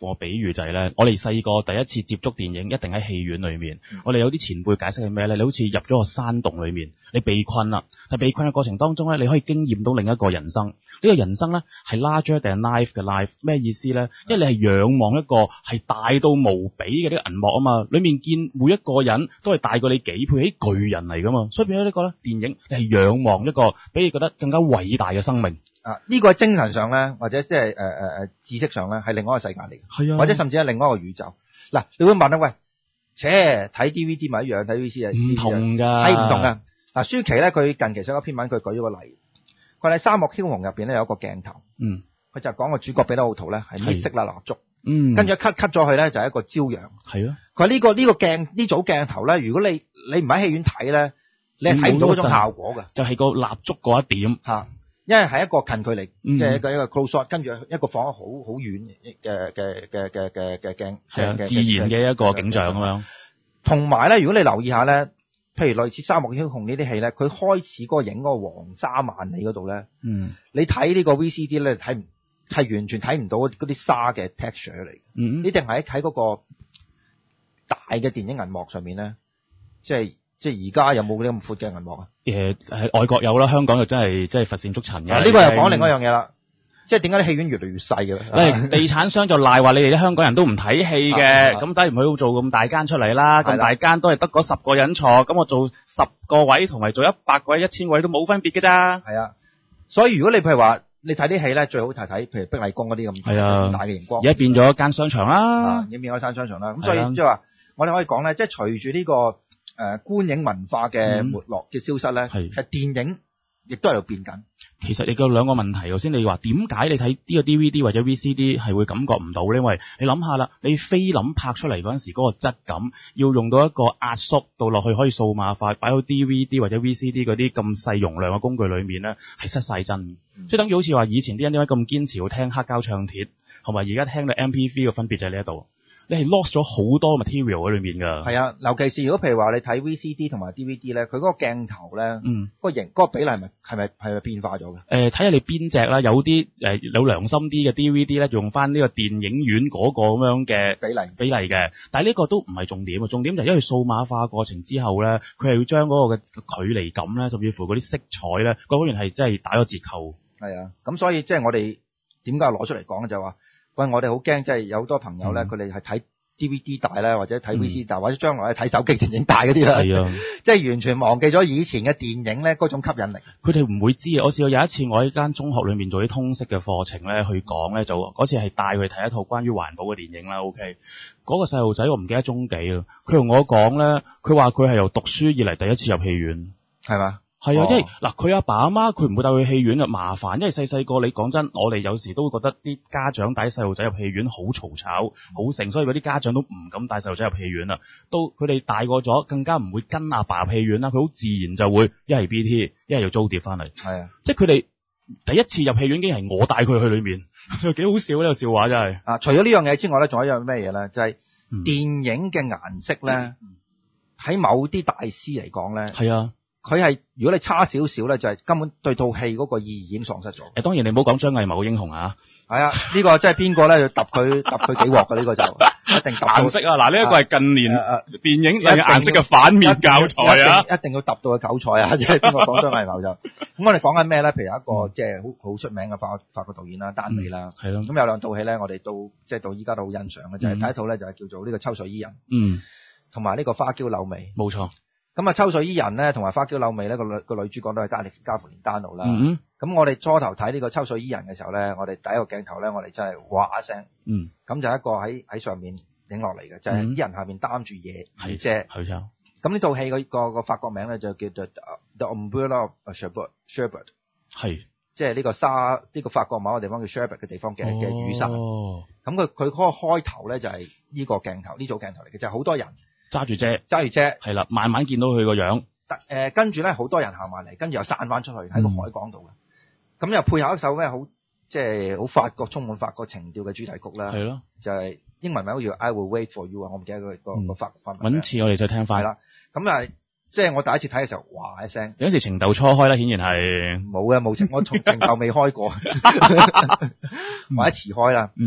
個比喻就係咧，我哋細個第一次接觸電影一定喺戲院裏面。我哋有啲前輩解釋係咩咧？你好似入咗個山洞裏面，你被困啦。但被困嘅過程當中咧，你可以經驗到另一個人生。呢個人生咧係 larger than life 嘅 life， 咩意思咧？因為你係仰望一個係大到無比嘅啲銀幕啊嘛，裏面見每一個人都係大過你幾倍，係巨人嚟噶嘛。所以變咗呢個咧，電影你係仰望一個比你覺得更加偉大嘅生命。 啊！呢、這個喺精神上咧，或者即係誒誒誒知識上咧，係另外一個世界嚟嘅， 係啊， 或者甚至係另外一個宇宙。嗱，你會問啊，喂，切睇 D V D 咪一樣，睇 V C D 唔同㗎， 係唔同㗎。嗱，舒淇咧，佢近期寫咗篇文，佢舉咗個例，佢喺《沙漠梟雄》入邊咧有一個鏡頭， 嗯， 佢就講個主角彼得奧圖咧係搣熄啦蠟燭， 嗯， 跟住一 cut cut 咗佢咧就係一個朝陽， 係啊。 佢話呢個呢、這個鏡呢組鏡頭咧，如果你你唔喺戲院睇咧，你係睇唔到嗰種效果㗎， 就係、是、個蠟燭嗰一點嚇。因為係一個近距離， 嗯、 即係一個一個 close shot，跟住一個放得好好遠嘅嘅嘅嘅嘅嘅鏡， 係啊，自然嘅一個景象咁樣。同埋咧，如果你留意下咧，譬如類似《沙漠梟雄》呢啲戲咧，佢開始嗰個影嗰個黃沙萬里嗰度咧， 嗯， 你睇呢個 V C D 咧，睇唔係完全睇唔到嗰啲沙嘅 texture 嚟嘅， 嗯， 一定係喺嗰個大嘅電影銀幕上面咧，即係。即係而家有冇呢咁闊嘅銀幕啊？ 誒、呃，係外國有啦，香港就真係真係乏善足陳嘅。呢、 啊這個又講另外一樣嘢啦，即係點解啲戲院越嚟越細嘅？ 地產商就賴話你哋啲香港人都唔睇戲嘅，咁當然唔好做咁大間出嚟啦。咁大間都係得嗰十個人坐，咁我做十個位同埋做一百個位、一千位都冇分別嘅咋。 係啊，所以如果你譬如話你睇啲戲咧，最好睇睇，譬如碧麗宮嗰啲咁咁大嘅熒光。 而家變咗間商場啦， 已經變咗間商場啦。咁所以即係話，我哋可以講咧，即係隨住呢個。誒、呃、觀影文化嘅沒落嘅消失咧，係、嗯、其實電影亦都喺度變緊。 其實亦有兩個問題。頭先你話點解你睇呢個 D V D 或者 V C D 係會感覺唔到咧？因為你諗下啦，你菲林拍出嚟嗰陣時嗰個質感，要用到一個壓縮到落去可以數碼化，擺到 D V D 或者 V C D 嗰啲咁細容量嘅工具裏面咧，係失晒真。即係等於好似話以前啲人點解咁堅持要聽黑膠唱鐵，同埋而家聽到 M P三嘅分別就喺呢一度。你係 lost 咗好多 material 喺裏面㗎。係啊，尤其是如果譬如話你睇 V C D 同埋 D V D 咧，佢嗰個鏡頭咧， 嗯， 嗰個型、嗰個比例係咪係咪係咪變化咗嘅？ 誒，睇下你邊隻啦，有啲誒有良心啲嘅 D V D 咧，用翻呢個電影院嗰個咁樣嘅比例比例嘅。但係呢個都唔係重點啊，重點就係因為數碼化過程之後咧，佢係要將嗰個嘅距離感咧，甚至乎嗰啲色彩咧，嗰方面係真係打咗折扣。 係啊，咁所以即係我哋點解攞出嚟講就係話，喂，我哋好驚，即係有好多朋友咧，佢哋係睇 D V D 帶咧，或者睇 V C D 帶，嗯、或者將來睇手機電影帶嗰啲啦，係啊，即係完全忘記咗以前嘅電影咧嗰種吸引力。 佢哋唔會知啊！我試過有一次，我喺間中學裏面做啲通識嘅課程咧，去講咧，就嗰次係帶佢睇一套關於環保嘅電影啦。OK，嗰個細路仔我唔記得中幾啦，佢同我講咧，佢話佢係由讀書以嚟第一次入戲院， 係嘛？ 係啊，因為嗱，佢阿爸阿媽佢唔會帶佢去戲院啊，麻煩。因為細細個你講真，我哋有時都會覺得啲家長帶細路仔入戲院好嘈吵、好盛，所以嗰啲家長都唔敢帶細路仔入戲院啦。到佢哋大個咗，更加唔會跟阿爸入戲院啦。佢好自然就會一係 B T， 一係要租碟翻嚟。係啊，即係佢哋第一次入戲院，竟然係我帶佢去裏面，幾好笑呢個笑話真係。 啊，除咗呢樣嘢之外咧，仲有一樣咩嘢咧？就係、是、電影嘅顏色咧，喺、嗯、某啲大師嚟講咧，係啊。佢係如果你差少少咧，就係、是、根本對套戲嗰個意義已經喪失咗。誒， 當然你唔好講張藝謀嘅英雄啊。 係啊，呢、這個即係邊個咧要揼佢揼佢幾鑊嘅呢個就一定揼顏色啊！嗱，呢一個係近年電影嘅顏色嘅反面教材啊， 一定，一定要揼到個韭菜啊！即係邊個講張藝謀就咁我哋講緊咩咧？譬如有一個即係好好出名嘅法法國導演啦，丹美啦，係、嗯、咯。咁有兩套戲咧，我哋到即係到依家都好欣賞嘅，就係、是、第一套咧就係叫做呢個秋水伊人，嗯，同埋呢個花嬌柳眉，冇錯。咁啊，秋水伊人咧，同埋花嬌柳眉咧，個女個女主角都係加利加芙蓮丹奴啦。咁、嗯、我哋初頭睇呢個秋水伊人嘅時候咧，我哋第一個鏡頭咧，我哋真係哇一聲。嗯。咁就一個喺喺上面影落嚟嘅，就係、是、伊人下面擔住嘢雨遮。係啊。咁呢套戲個個個法國名咧就叫做 The Umbrella of Cherbourg。係。即係呢個沙呢、這個法國某個地方叫 Cherbourg 嘅地方嘅嘅、哦、雨傘。哦。咁佢佢嗰個開頭咧就係呢個鏡頭，呢組鏡頭嚟嘅，就係、是、好多人。揸住遮，揸住遮，係啦，慢慢見到佢個樣。誒，跟住咧，好多人行埋嚟，跟住又散翻出去喺個海港度嘅。咁、嗯、又配合一首咩好，即係好法國充滿法國情調嘅主題曲啦。係咯，就係、是、英文名好似 I Will Wait For You 啊，我唔記得佢個個法國翻名。揾次我哋再聽翻。係啦，咁啊，即係我第一次睇嘅時候，哇一聲。有陣時情竇初開啦，顯然係冇嘅，冇情，我從情竇未開過，或者遲開啦。嗯。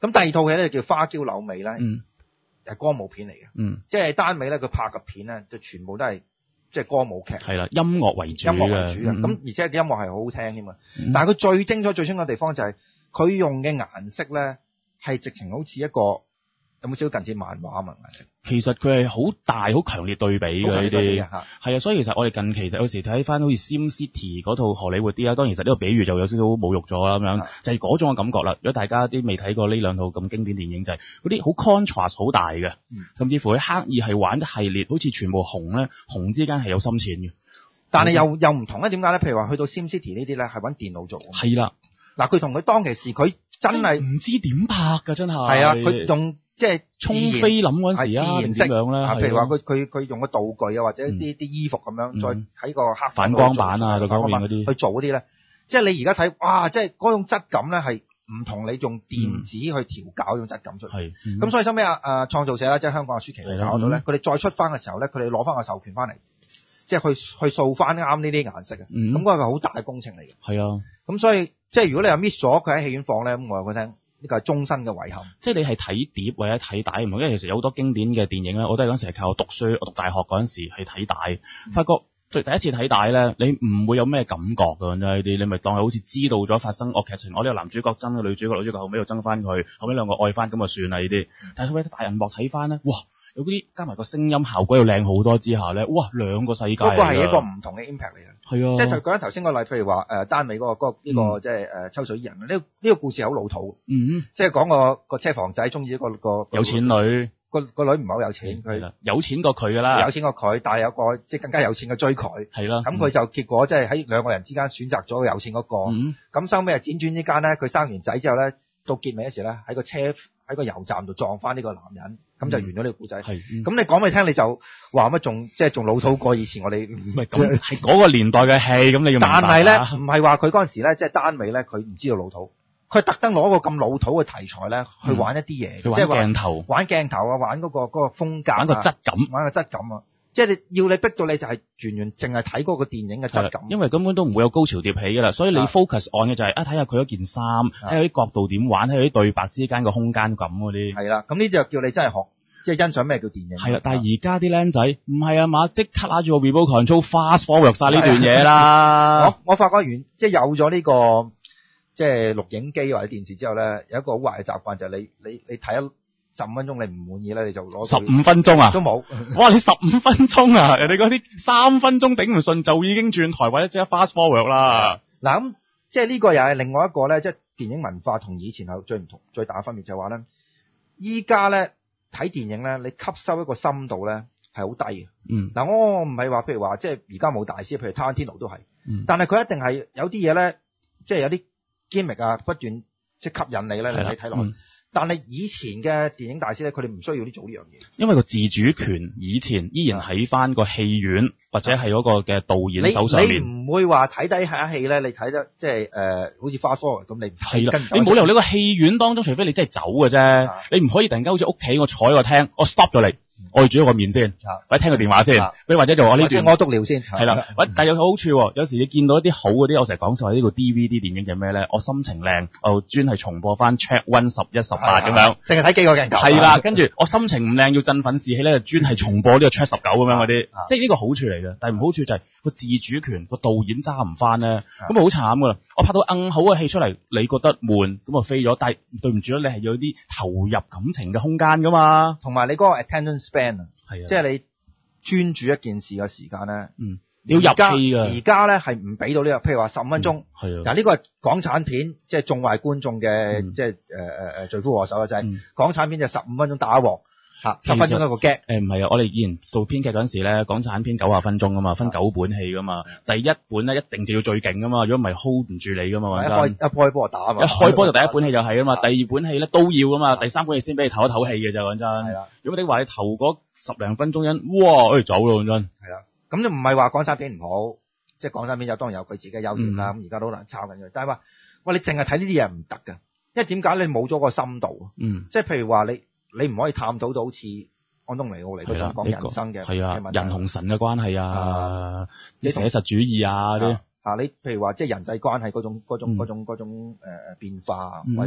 咁第二套戲咧叫花嬌柳眉咧， 嗯係歌舞片嚟嘅， 嗯， 即係單尾咧佢拍嘅片咧就全部都係即係歌舞劇， 係啦，音樂為主音樂為嘅， 主嘅，咁、 嗯而且啲音樂係好好聽添嘛。 嗯但係佢最精彩最精彩嘅地方就係佢用嘅顏色咧係直情好似一個有冇少少近似漫畫啊顏色？ 其實佢係好大、好強烈對比嘅呢啲， 嚇係啊，所以其實我哋近期有時睇翻好似 Sim City 嗰套荷里活啲啦，當然其實呢個比喻就有少少侮辱咗啦咁樣，就係嗰種嘅感覺啦。如果大家啲未睇過呢兩套咁經典電影，就係嗰啲好 contrast 好大嘅，甚至乎佢刻意係玩一系列，好似全部紅咧，紅之間係有深淺嘅。 但係又又唔同咧，點解咧？譬如話去到 Sim City 呢啲咧係揾電腦做嘅， 係啦， 嗱佢同佢當其時佢真係唔知點拍㗎，真係係啊，佢用。即係沖菲林嗰陣時啊，定點樣咧？ 啊，譬如話佢佢佢用個道具啊，或者啲啲衣服咁樣，再喺個黑反光板啊，嗰方面嗰啲去做嗰啲咧，即係你而家睇，哇！即係嗰種質感咧係唔同你用電子去調校嗰種質感出嚟。係，咁所以收尾啊啊創造社啦，即係香港嘅舒淇嚟搞到咧，佢哋再出翻嘅時候咧，佢哋攞翻個授權翻嚟，即係去去掃翻啱呢啲顏色嘅。咁嗰個係好大嘅工程嚟嘅。 係啊， 咁所以即係如果你又 miss 咗佢喺戲院放咧，咁我話佢聽。呢個係終身嘅遺憾， 即係你係睇碟或者睇帶唔同，因為其實有好多經典嘅電影咧，我都係嗰陣時係靠讀書，我讀大學嗰陣時係睇帶，嗯、發覺最第一次睇帶咧，你唔會有咩感覺㗎，呢啲你咪當係好似知道咗發生惡劇情，我呢個男主角憎個女主角，女主角後尾又憎翻佢，後尾兩個愛翻咁就算啦呢啲，但係後尾大銀幕睇翻咧，哇！有嗰啲加埋個聲音效果又靚好多之下咧，哇！兩個世界嗰個係一個唔同嘅 impact 嚟嘅， 係啊， 即係就講緊頭先個例，譬如話誒單尾嗰個嗰呢個即係誒抽水伊人呢個呢個故事好老土， 嗯， 即係講個個車房仔中意一個個有錢女， 個個女唔係好有錢，佢有錢過佢噶啦， 有錢過佢，但係有個即係更加有錢嘅追佢， 係啦， 咁佢就結果即係喺兩個人之間選擇咗有錢嗰個，咁收尾啊輾轉之間咧，佢生完仔之後咧，到結尾嗰時咧喺個車喺個油站度撞翻呢個男人。咁就完咗呢個故仔。係，咁你講俾你聽，你就話乜仲即係仲老土過以前我哋。唔係咁，係嗰個年代嘅戲，咁你要明白。但係咧，唔係話佢嗰陣時咧，即係單尾咧，佢唔知道老土，佢特登攞個咁老土嘅題材咧，去玩一啲嘢，即係話鏡頭，玩鏡頭啊，玩嗰個嗰個風格，玩個質感，玩個質感啊。即係你要你逼到你就係完全淨係睇嗰個電影嘅質感， 因為根本都唔會有高潮迭起㗎啦，所以你 focus on 嘅就係啊睇下佢嗰件衫，睇下啲角度點玩，睇下啲對白之間個空間感嗰啲。係啦，咁呢啲就叫你真係學，即係欣賞咩叫電影。係啦，但係而家啲僆仔唔係啊嘛，即刻拉住個 remote control fast forward 晒呢段嘢啦。我我發覺完即係有咗呢個即係錄影機或者電視之後咧，有一個好壞嘅習慣就係你你你睇一十五分鐘你唔滿意咧，你就攞十五分鐘啊，都冇。哇！你十五分鐘啊，人哋嗰啲三分鐘頂唔順就已經轉台或者即刻 fast forward 啦。嗱咁，即係呢個又係另外一個咧，即係電影文化同以前係最唔同、最大嘅分別就係話咧，依家咧睇電影咧，你吸收一個深度咧係好低嘅。嗯。嗱，我唔係話譬如話即係而家冇大師，譬如 Tarantino 都係。嗯。但係佢一定係有啲嘢咧，即係有啲 gimmick 啊，不斷即係吸引你咧，令你睇落去。但係以前嘅電影大師咧，佢哋唔需要啲做呢樣嘢，因為個自主權以前依然喺翻個戲院或者係嗰個嘅導演手上面。你唔會話睇低下戲咧，你睇得即係誒，好似 fast forward 咁，你係啦，你冇理由呢個戲院當中，除非你真係走嘅啫，你唔可以突然間好似屋企我坐喺個廳，我 stop 咗你。我煮咗個麵先，或者聽個電話先，你或者做我呢段，我督尿先，係啦。喂，但係有個好處，有時你見到一啲好嗰啲，我成日講就係呢個 D V D 電影嘅咩咧？我心情靚，我專係重播翻 check one 十一十八咁樣，淨係睇幾個鏡頭。係啦，跟住我心情唔靚，要振奮士氣咧，就專係重播呢個 check 十九咁樣嗰啲，即係呢個好處嚟嘅。但係唔好處就係個自主權，個導演揸唔翻咧，咁啊好慘噶啦！我拍到更好嘅戲出嚟，你覺得悶，咁啊飛咗。但係對唔住啦，你係要有啲投入感情嘅空間噶嘛，同埋你嗰個 attention span 啊。係啊，即係你專注一件事嘅時間咧，嗯，要入戲噶。而家咧係唔俾到呢個，譬如話十五分鐘，係啊。嗱呢個係港產片，即係縱壞觀眾嘅，即係誒誒誒罪魁禍首啦，就係港產片就十五分鐘打一鑊，吓十分鐘一個 gag。誒唔係啊，我哋以前做編劇嗰陣時咧，港產片九十分鐘啊嘛，分九本戲噶嘛，第一本咧一定就要最勁噶嘛，如果唔係 hold 唔住你噶嘛，一開一開波就打啊嘛，一開波就第一本戲就係啊嘛，第二本戲咧都要噶嘛，第三本戲先俾你唞一唞氣嘅咋，講真。係啦，如果你話你頭嗰十零分鐘因，哇，誒走咯，講真。係啦，咁就唔係話港產片唔好，即係港產片有當然有佢自己嘅優點啦。咁而家都好難抄緊嘅，但係話，喂，你淨係睇呢啲嘢唔得㗎，因為點解你冇咗個深度啊？嗯，即係譬如話你你唔可以探討到好似安東尼奧尼嗰種講人生嘅係啊，人同神嘅關係啊，啲寫實主義啊啲啊，你譬如話即係人際關係嗰種嗰種嗰種嗰種誒誒變化，或者。即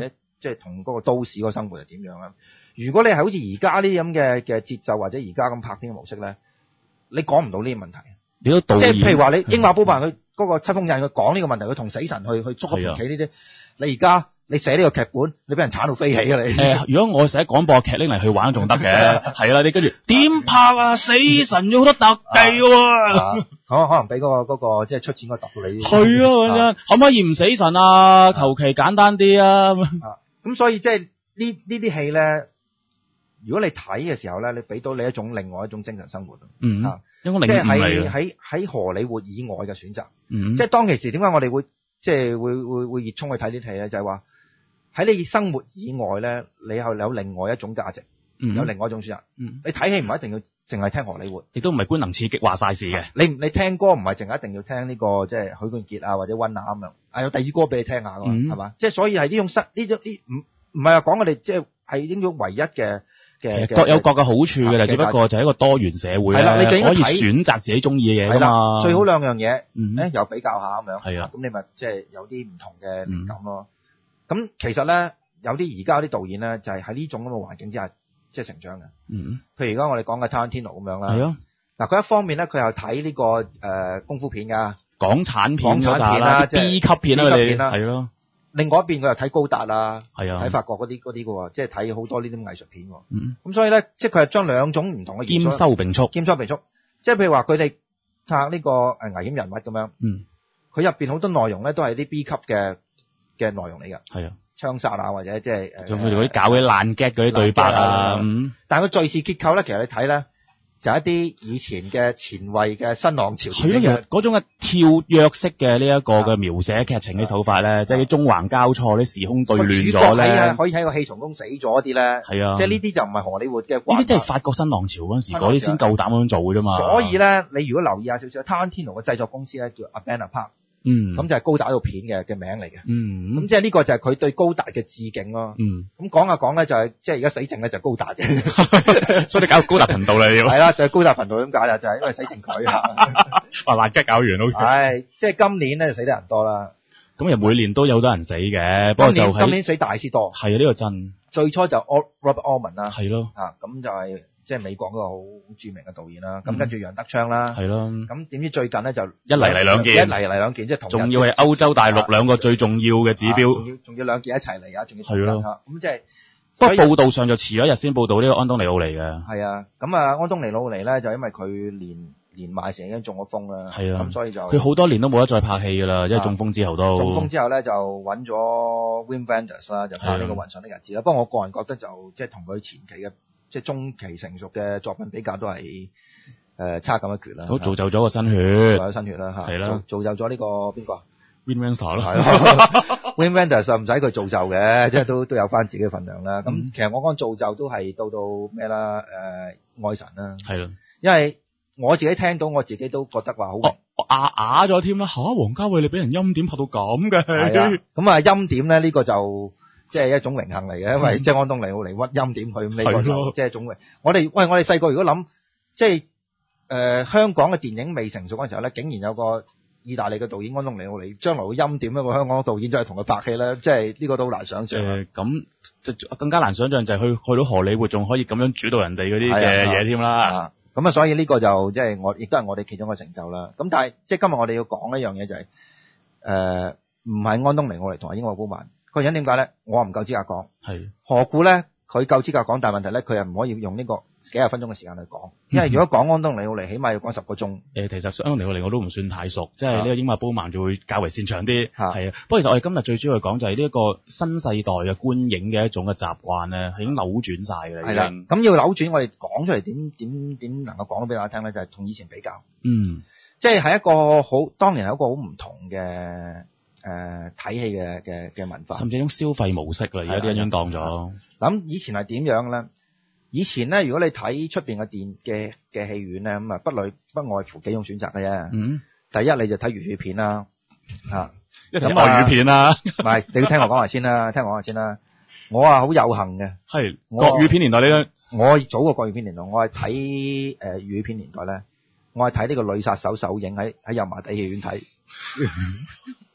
即係同嗰個都市嗰個生活係點樣啊？如果你係好似而家呢啲咁嘅嘅節奏或者而家咁拍片嘅模式咧，你講唔到呢啲問題。 你都導演即係譬如話你英馬褒曼佢嗰個七封印佢講呢個問題，佢同死神去去捉個盤棋呢啲，你而家你寫呢個劇本，你俾人鏟到飛起啊你！ 誒，如果我寫廣播劇拎嚟去玩仲得嘅，係啦，你跟住點拍啊？死神要好多特技喎， 可可能俾嗰個嗰個即係出錢嗰個揼到你。 係啊，講真，可唔可以唔死神啊？求其簡單啲啊！ 咁所以即係呢呢啲戲咧，如果你睇嘅時候咧，你俾到你一種另外一種精神生活。 嗯， 啊， 因為即係喺喺喺喺荷里活以外嘅選擇。 嗯， 即係當其時點解我哋會即係會會會熱衷去睇呢啲戲咧？就係話喺你生活以外咧，你係有另外一種價值， 嗯有另外一種選擇。 嗯， 你睇戲唔係一定要淨係聽荷里活， 亦都唔係官能刺激話晒事嘅。 你你聽歌唔係淨係一定要聽呢個即係許冠傑啊或者溫拿咁樣，啊有第二歌俾你聽下噶嘛， 嗯係嘛？即係所以係呢種失呢種呢唔唔係話講我哋即係係呢種唯一嘅嘅各有各嘅好處嘅啦， 嘅只不過就係一個多元社會係啦你咧，可以就應該睇選擇自己中意嘅嘢係啦噶嘛。 最好兩樣嘢， 嗯誒又比較下咁樣， 係啊咁你咪即係有啲唔同嘅靈感咯。咁其實咧有啲而家啲導演咧就係喺呢種咁嘅環境之下即係成長嘅。 嗯， 譬如而家我哋講嘅 Tarantino 咁樣啦， 係啊， 嗱佢一方面咧佢又睇呢個誒功夫片㗎， 港產片港產嗰扎啦片啦，即係 ，B 級片啦， B 級佢哋片啦係咯， 另外一邊佢又睇高達啊， 係啊睇法國嗰啲嗰啲嘅喎，即係睇好多呢啲藝術片喎。 嗯， 咁所以咧，即係佢係將兩種唔同嘅元兼素收並蓄。 兼收並蓄。即係譬如話佢哋拍呢個誒危險人物咁樣， 嗯， 佢入邊好多內容咧都係啲 B 級嘅嘅內容嚟㗎， 係啊， 槍殺啊或者即係誒。 仲佢哋嗰啲搞嗰啲爛 get 嗰啲對白啊，嗯， 但係佢敘事結構咧，其實你睇咧就係一啲以前嘅前衛嘅新浪潮係咯， 電影嘅嗰種嘅跳躍式嘅呢一個嘅描寫劇情嘅手法咧，即係啲縱橫交錯、啲時空對亂咗主角喺咧， 可以喺個氣蟲中死咗嗰啲咧， 係啊， 即係呢啲就唔係荷里活嘅呢關。 啲真係法國新浪潮嗰陣時嗰啲先夠膽咁樣做嘅啫嘛。 所以咧，你如果留意下少少，Tarantino 嘅製作公司咧叫 Abandon Park， 嗯， 咁就係高達嗰套片嘅嘅名嚟嘅。 嗯， 咁即係呢個就係佢對高達嘅致敬咯。 嗯， 咁講下講咧就係即係而家死剩咧就係高達嘅， 所以你搞高達頻道啦要。 係啦，就係高達頻道咁解啦，就係因為死剩佢啊。 話爛 get 搞完好。 係，即係今年咧就死得人多啦。 咁又每年都有得人死嘅，不過今就係年今年死大師多。 係啊，呢個真最初就 Robert Altman 啦， 係咯， 啊咁就係即係美國嗰個好著名嘅導演啦。咁嗯跟住楊德昌啦， 係咯， 咁點知最近咧就一嚟嚟兩件一嚟嚟兩件，即係同日仲要係歐洲大陸兩個最重要嘅指啊仲標。 要仲要兩件一齊嚟啊，仲要同係咯日啊咁即係。 不過所以報道上就遲咗一日先報道呢個安東尼奧尼嘅。 係啊，咁啊，安東尼魯尼咧就因為佢連連賣成已經中咗風啦， 係啊咁所以就佢好多年都冇得再拍戲㗎啦，因為中風之後都。 中風之後咧就揾咗 Wim Wenders 啦，就拍呢個係啊雲上的日子啦。不過我個人覺得就即係同佢前期嘅即係中期成熟嘅作品比較都係誒、呃、差咁一橛啦。 好造就咗個新血。 造就新血啦嚇， 係啦造造就咗呢個邊個啊？ Win Master 係咯。 咯，Wim Wenders 就唔使佢造就嘅，即係都都有翻自己嘅份量啦。咁、 嗯其實我講造就都係到到咩啦？誒、呃、愛神啦， 係咯。 因為我自己聽到我自己都覺得話好哦，啞啞咗添啦嚇！王家衛你俾人陰點拍到咁嘅。 係啊，咁啊陰點咧呢、呢個就即係一種榮幸嚟嘅，因為嗯即係安東尼奧尼屈陰點佢咁呢個係咯就即係一種榮。我哋喂我哋細個如果諗即係誒、呃、香港嘅電影未成熟嗰陣時候咧，竟然有個意大利嘅導演安東尼奧尼將來會陰點一個香港嘅導演再同佢拍戲咧，即係呢個都好難想像。 誒咁就更加難想像就係去去到荷里活仲可以咁樣煮到人哋嗰啲係嘅啊嘢添啦。 啊，咁啊，所以呢個就即係我亦都係我哋其中嘅成就啦。咁但係即係今日我哋要講一樣嘢就係誒唔係安東尼奧尼同埋英國褒曼個人點解咧？我唔夠資格講， 係何故咧？佢夠資格講，但係問題咧，佢又唔可以用呢個幾廿分鐘嘅時間去講，因為如果講安東尼奧尼，起碼要講十個鐘。 誒，其實安東尼奧尼我都唔算太熟，即係呢個英馬褒曼就會較為擅長啲。 啊係啊，不過其實我哋今日最主要去講就係呢一個新世代嘅觀影嘅一種嘅習慣咧，係已經扭轉晒㗎啦。 係啦已經， 咁要扭轉，我哋講出嚟點點點能夠講到俾大家聽咧，就係同以前比較， 嗯， 即係係一個好當年係一個好唔同嘅誒睇戲嘅嘅嘅文化。 甚至一種消費模式啦，而家啲人已經當咗。 咁以前係點樣咧？以前咧，如果你睇出邊嘅電嘅嘅戲院咧，咁啊不類不外乎幾種選擇嘅啫。 嗯， 第一你就睇粵語片啦，啊， 一睇外語片啦， 唔係你要聽我講埋先啦，聽我講埋先啦。我啊好有幸嘅， 係我國語片年代呢個我早過國語片年代，我係睇誒粵語片年代咧，我係睇呢個女殺手首映喺喺油麻地戲院睇。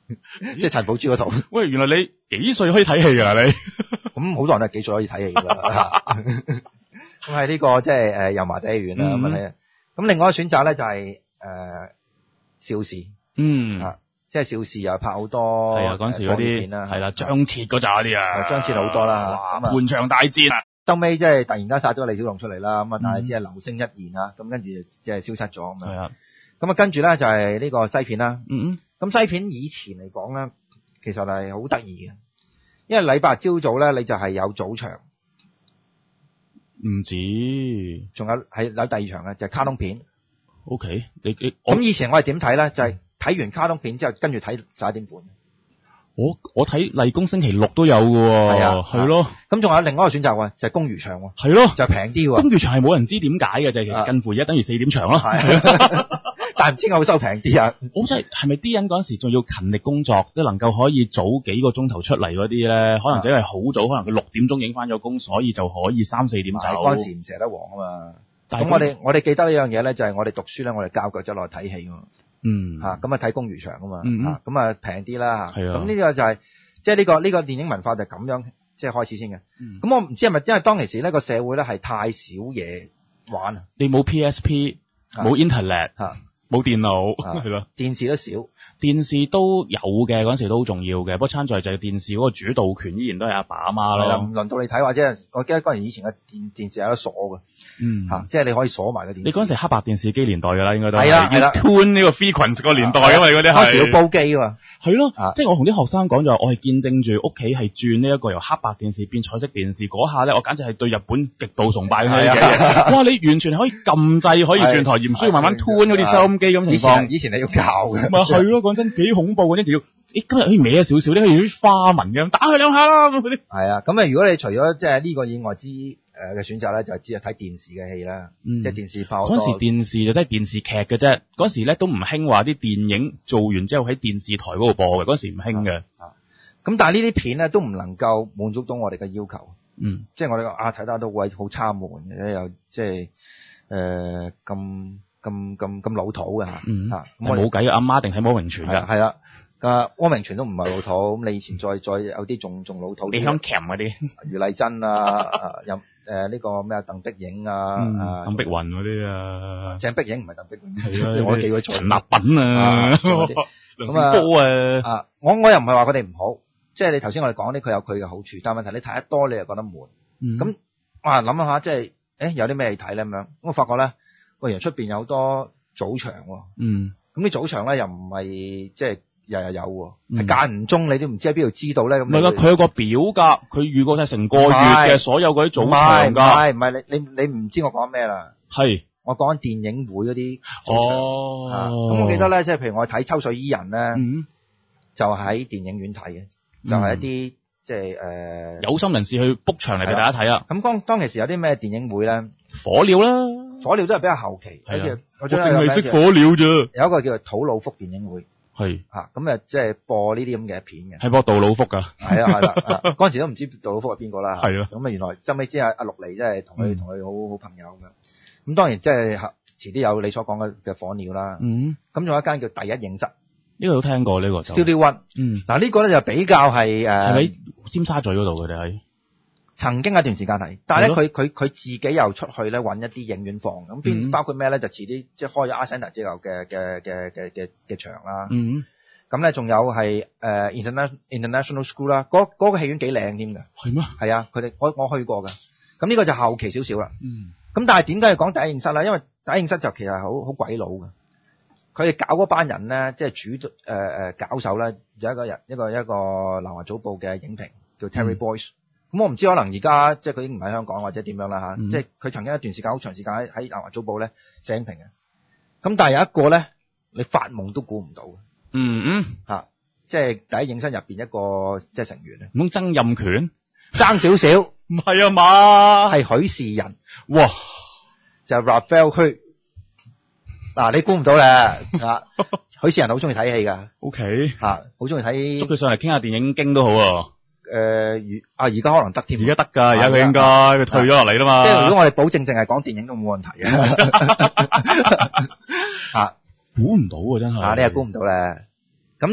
即係陳寶珠嗰套。 喂，原來你幾歲可以睇戲㗎你？ 咁好多人都係幾歲可以睇戲㗎。咁喺呢個即係誒油麻地戲院啦咁啊。咁另外一個選擇咧就係誒邵氏。 嗯。 啊，即係邵氏又拍好多。 係啊，嗰陣時嗰啲係啦，張徹嗰扎啲啊。 張徹好多啦。 哇！半場大戰啊！ 收尾即係突然間殺咗李小龍出嚟啦，咁啊，但係只係流星一現啦，咁跟住即係消失咗咁樣。係啊。咁啊，跟住咧就係呢個西片啦。嗯嗯。咁西片以前嚟講咧，其實係好得意嘅，因為禮拜日朝早咧你就係有早場。唔止，仲有係有第二場嘅就係卡通片。O K，你你咁以前我係點睇咧？就係睇完卡通片之後，跟住睇十一點半。我我睇麗宮星期六都有嘅喎。係啊，係咯。咁仲有另外一個選擇喎，就係公餘場喎。係咯，就平啲喎。公餘場係冇人知點解嘅，就係其實近乎而家等於四點場咯。係，但係唔知點解會收平啲啊？我真係係咪啲人嗰陣時仲要勤力工作，即係能夠可以早幾個鐘頭出嚟嗰啲咧？可能只係好早，可能佢六點鐘影翻咗工，所以就可以三四點走。嗰陣時唔捨得黃啊嘛。咁我哋我哋記得呢樣嘢咧，就係我哋讀書咧，我哋交腳走落去睇戲啊嘛。嗯，吓咁啊睇公餘場啊嘛，吓咁啊平啲啦吓，咁呢個就係即係呢個呢個電影文化就係咁樣即係開始先嘅。咁、嗯、我唔知係咪因為當其時呢個社會咧係太少嘢玩啊，你冇 P S P， 冇 Internet 吓。冇電腦係咯，電視都少，電視都有嘅，嗰陣時都好重要嘅。不過參在就係電視嗰個主導權依然都係阿爸阿媽咯。唔輪到你睇，或者我記得嗰陣以前嘅電電視有得鎖嘅，嗯嚇，即係你可以鎖埋個電視。你嗰陣時黑白電視機年代㗎啦，應該都係啦係啦 tune 呢個 frequency 個年代啊嘛，嗰啲係嗰時要煲機啊嘛。係咯，即係我同啲學生講就話，我係見證住屋企係轉呢一個由黑白電視變彩色電視嗰下咧，我簡直係對日本極度崇拜嘅嘢。哇！你完全可以撳掣可以轉台，而唔需要慢慢 tune 嗰啲收音機咁情況。以前你要教嘅。咪係咯，講真幾恐怖嘅，一定要誒今日可以歪咗少少咧，好似啲花紋咁打佢兩下啦咁嗰啲。係啊，咁啊如果你除咗即係呢個以外之誒嘅選擇咧，就係只係睇電視嘅戲啦，即係電視拍好多。嗰時電視就真係電視劇嘅啫，嗰時咧都唔興話啲電影做完之後喺電視台嗰度播嘅，嗰時唔興嘅。咁但係呢啲片咧都唔能夠滿足到我哋嘅要求。嗯，即係我哋啊睇得都會好差悶嘅，又即係誒咁咁咁咁老土嘅嚇。嗯，嚇咁我冇計阿媽定睇柯明全㗎。係啦。啊，柯明全都唔係老土，咁你以前再再有啲仲仲老土啲，李香琴嗰啲，余麗珍啊，有誒呢個咩啊，鄧碧影啊，鄧碧雲嗰啲啊，鄭碧影唔係鄧碧雲，係啊，我記佢陳立品啊，咁啊，波啊，啊，我我又唔係話佢哋唔好，即係你頭先我哋講啲佢有佢嘅好處，但係問題你睇得多你又覺得悶，咁哇諗下即係誒有啲咩睇咧咁樣，咁我發覺咧，喂原來出邊有好多早場喎，嗯，咁啲早場咧又唔係即係。日日有喎，係間唔中你都唔知喺邊度知道咧。咁唔係啦，佢有個表㗎，佢預告晒成個月嘅所有嗰啲早場㗎。唔係唔係，你你你唔知我講咩啦？係我講電影會嗰啲早場。哦，咁我記得咧，即係譬如我睇《秋水伊人》咧，嗯，就喺電影院睇嘅，就係一啲即係誒有心人士去 book 場嚟俾大家睇啊。咁當當其時有啲咩電影會咧？火鳥啦，火鳥都係比較後期。係啊，我淨係識火鳥啫。有一個叫做土魯福電影會。係吓咁啊，即係播呢啲咁嘅片嘅，係播杜魯福噶，係啊係啦，嗰陣時都唔知杜魯福係邊個啦，係啊，咁啊原來收尾知阿阿陸離即係同佢同佢好好朋友咁樣，咁當然即係遲啲有你所講嘅嘅火鳥啦，嗯，咁仲有一間叫第一影室，呢個都聽過呢個 Studio One，嗯，嗱呢個咧就比較係誒喺尖沙咀嗰度佢哋喺。曾經一段時間係，但係咧佢佢佢自己又出去咧揾一啲影院放，咁邊包括咩咧？就遲啲即係開咗 Art Centre 之後嘅嘅嘅嘅嘅嘅場啦。嗯，咁咧仲有係誒 International International School 啦，嗰嗰個戲院幾靚添㗎。係咩？係啊，佢哋我我去過㗎。咁呢個就後期少少啦。嗯。咁但係點解要講第一影室咧？因為第一影室就其實好好鬼佬㗎。佢哋搞嗰班人咧，即係主誒誒搞手咧，就一個人一個一個南華早報嘅影評叫 Terry Boyce。咁我唔知可能而家即係佢已經唔喺香港或者點樣啦嚇，嗯、即係佢曾經一段時間好長時間喺喺南華早報咧寫影評嘅。咁但係有一個咧，你發夢都估唔到嘅。嗯嗯嚇，即係第一影室入邊一個即係成員啊。唔通曾蔭權爭少少？唔係啊嘛，係許仕仁。哇！就 Raphael 區嗱，你估唔到咧啊！許仕仁好中意睇戲㗎。O K 嚇，好中意睇。捉佢上嚟傾下電影經都好啊。誒，而啊，而家可能得添，而家得噶，而家佢應該佢退咗落嚟啦嘛。即係如果我哋保證淨係講電影都冇問題嘅。吓，估唔到啊，真係。啊，你又估唔到咧。咁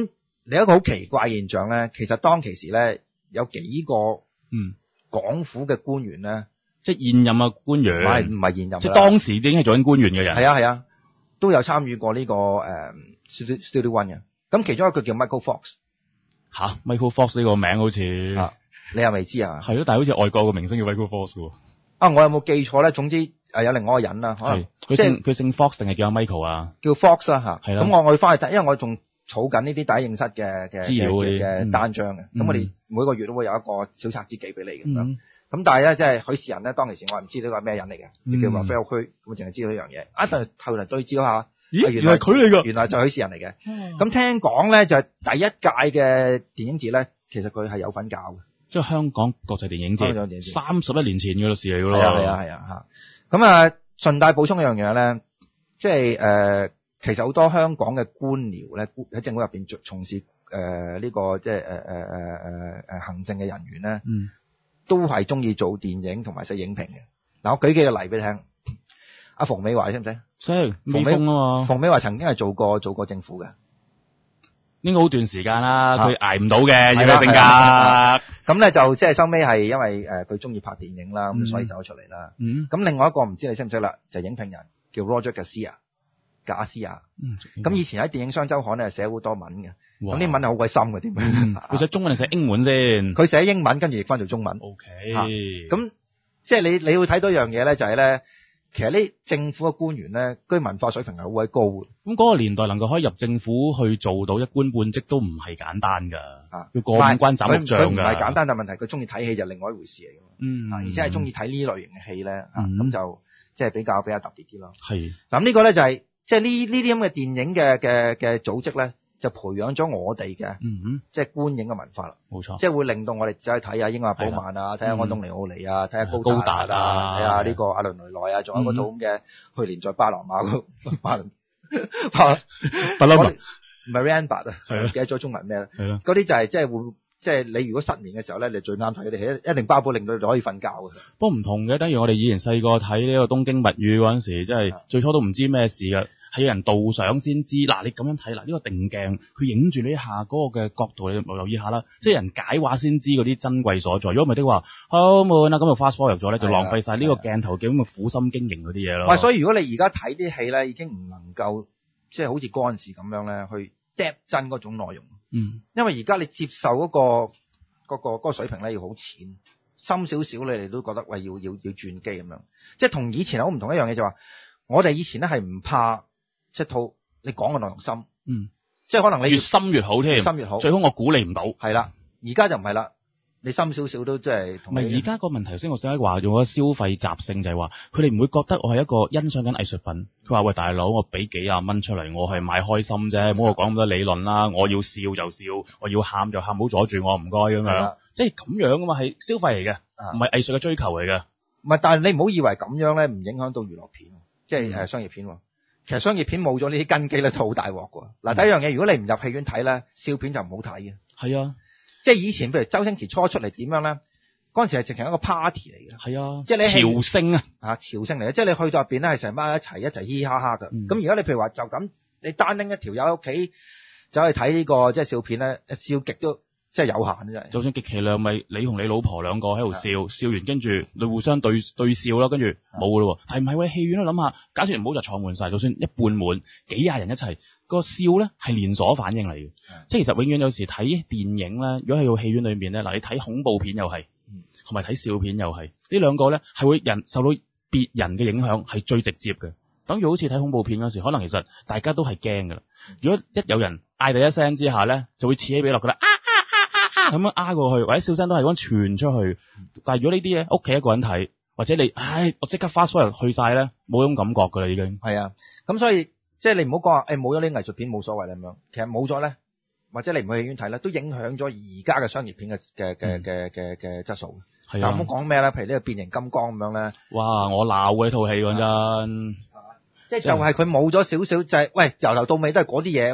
你有一個好奇怪現象咧，其實當其時咧有幾個嗯港府嘅官員咧， 即係現任嘅官員， 唔係唔係現任㗎啦， 即係當時已經係做緊官員嘅人。 係啊係啊，都有參與過呢、個誒、嗯、Studio Studio One 嘅。咁其中一個叫 Michael Fox 吓 Michael Fox 呢個名好似啊，你係咪知啊？ 係咯，但係好似外國個明星叫 Michael Fox 喎。 啊，我有冇記錯咧？總之誒有另外一個人啦，可能係佢即係姓佢姓 Fox 定係叫阿 Michael 啊？ 叫 Fox 啦嚇。 係啦咁我我要翻去睇，因為我仲儲緊呢啲打印室嘅嘅資料嗰啲嘅嘅嗯單張嘅。咁、 嗯我哋每個月都會有一個小冊子寄俾你咁樣。 嗯咁但係咧，即係許仕仁咧，當其時我係唔知呢個係咩人嚟嘅， 嗯就叫 Raphael 區，咁我淨係知道呢樣嘢。啊，但係後嚟對焦下， 咦， 啊原來原來佢嚟㗎。 原來就係許仕仁嚟嘅。咁聽講咧，就係第一屆嘅電影節咧，其實佢係有份搞嘅。 即係香港國際電影香港電影節節，三十一年前嘅事嚟㗎咯。 係啊係啊係啊嚇。咁啊，順帶補充一樣嘢咧，即係誒、呃，其實好多香港嘅官僚咧，喺政府入邊做從事誒呢、呃這個即係誒誒誒誒誒行政嘅人員咧。 嗯。 都係中意做電影同埋寫影評嘅。嗱，我舉幾個例俾你聽。阿馮美華識唔識？ 識美風啊嘛。 馮美華曾經係做過做過政府嘅， 應該好段時間啦， 啊佢捱唔到嘅， 係啦要佢性係格。 咁咧就即係收尾係因為誒佢中意拍電影啦，咁、 嗯所以走咗出嚟啦。 嗯咁另外一個唔知你識唔識啦，就係、影評人叫 Roger Garcia 賈斯亞。 嗯。 咁以前喺電影雙週刊咧寫好多文嘅， 哇咁啲文係好鬼深嘅，點嗯樣？ 佢寫中文定寫英文先佢寫英文跟住譯翻做中文。 ？O K。 咁即係你你會睇到一樣嘢咧，就係咧，其實呢政府嘅官員咧，居文化水平係好鬼高嘅。 咁嗰個年代能夠可以入政府去做到一官半職都唔係簡單㗎， 啊要過五關斬六將㗎。 佢唔係簡單，但問題佢中意睇戲就另外一回事嚟㗎嘛。 嗯， 啊而且係中意睇呢類型嘅戲咧，啊嗯咁就即係比較比較特別啲咯。 係嗱呢個咧就係即係呢呢啲咁嘅電影嘅嘅嘅組織咧，就培養咗我哋嘅嗯嗯即係觀影嘅文化啦。 冇錯。 即係會令到我哋走去睇下英華寶曼啊，睇下安東尼奧尼啊，睇下高高達達啊睇下呢個阿倫雷內啊，仲有嗰套咁嘅去年在巴拿馬嗰巴倫巴不嬲咪唔係 Rambert 啊， 係啊唔記得咗中文咩啦？ 係啦。 嗰啲就係即係會即係你如果失眠嘅時候咧，你最啱睇嗰啲戲，一定包保令到你可以瞓覺嘅。 不過唔同嘅，等於我哋以前細個睇呢個東京物語嗰陣時，即係最初都唔知咩事嘅，係有人導相先知。嗱，你咁樣睇，嗱呢個定鏡，佢影住你下嗰個嘅角度，你留意下啦。即係人解話先知嗰啲珍貴所在。如果唔係的話，好悶啊，咁就 fast forward 咗咧，就浪費晒呢個鏡頭嘅咁嘅苦心經營嗰啲嘢咯。 喂，所以如果你而家睇啲戲咧，已經唔能夠即係好似嗰陣時咁樣咧，去 depth 真嗰種內容。 嗯， 因為而家你接受嗰、個嗰、個嗰、個水平咧要好淺，深少少你哋都覺得喂要要要轉機咁樣，即係同以前好唔同一樣嘢就話，我哋以前咧係唔怕即係套你講嘅內容深， 嗯， 即係可能你越深越好添， 越深越好， 最好我估你唔到。 係啦，而家就唔係啦，你深少少都即係同你唔係而家個問題，頭先我想話用個消費習性就係話，佢哋唔會覺得我係一個欣賞緊藝術品。佢話喂大佬，我俾幾廿蚊出嚟，我係買開心啫，唔好我講咁多理論啦。我要笑就笑，我要喊就喊，唔好阻住我，唔該咁樣。即係咁樣噶嘛，係消費嚟嘅，唔係藝術嘅追求嚟嘅。 唔係，但係你唔好以為咁樣咧，唔影響到娛樂片，即係誒商業片。其實商業片冇咗呢啲根基咧，都好大鑊㗎。嗱，第一樣嘢，如果你唔入戲院睇咧，笑片就唔好睇嘅。 係啊， 即係以前譬如周星馳初出嚟點樣咧？嗰陣時係直情一個 party 嚟嘅。 係啊， 即係你朝聖啊， 啊朝聖嚟嘅，即係你去到入邊咧係成班一齊一齊嘻嘻哈哈嘅。咁而家你譬如話就咁，你單拎一條友喺屋企走去睇呢個即係笑片咧，笑極都即係有限嘅真係。 就算極其量咪你同你老婆兩個喺度笑，笑完跟住你互相對對笑啦，跟住冇噶咯。係唔係喂戲院都諗下，假設唔好就坐滿晒，就算一半滿，幾廿人一齊，個笑咧係連鎖反應嚟嘅。即係其實永遠有時睇電影咧，如果喺個戲院裏面咧，嗱你睇恐怖片又係。同埋睇笑片又係，呢兩個咧係會人受到別人嘅影響係最直接嘅。等於好似睇恐怖片嗰時，可能其實大家都係驚㗎啦。如果一有人嗌第一聲之下咧，就會此起彼落，覺得啊啊啊啊啊咁樣啊過去，或者笑聲都係咁傳出去。但係如果呢啲嘢屋企一個人睇，或者你唉我即刻 fast forward 去晒咧，冇種感覺㗎啦已經。 係啊，咁所以即係你唔好講話誒冇咗呢啲藝術片冇所謂啦咁樣，其實冇咗咧，或者你唔去戲院睇咧，都影響咗而家嘅商業片嘅嘅嘅嘅嘅嘅質素。 係啊， 唔好講咩咧，譬如呢個變形金剛咁樣咧， 哇！我鬧嘅呢套戲講真， 即係就係佢冇咗少少，就係喂由頭到尾都係嗰啲嘢，咁你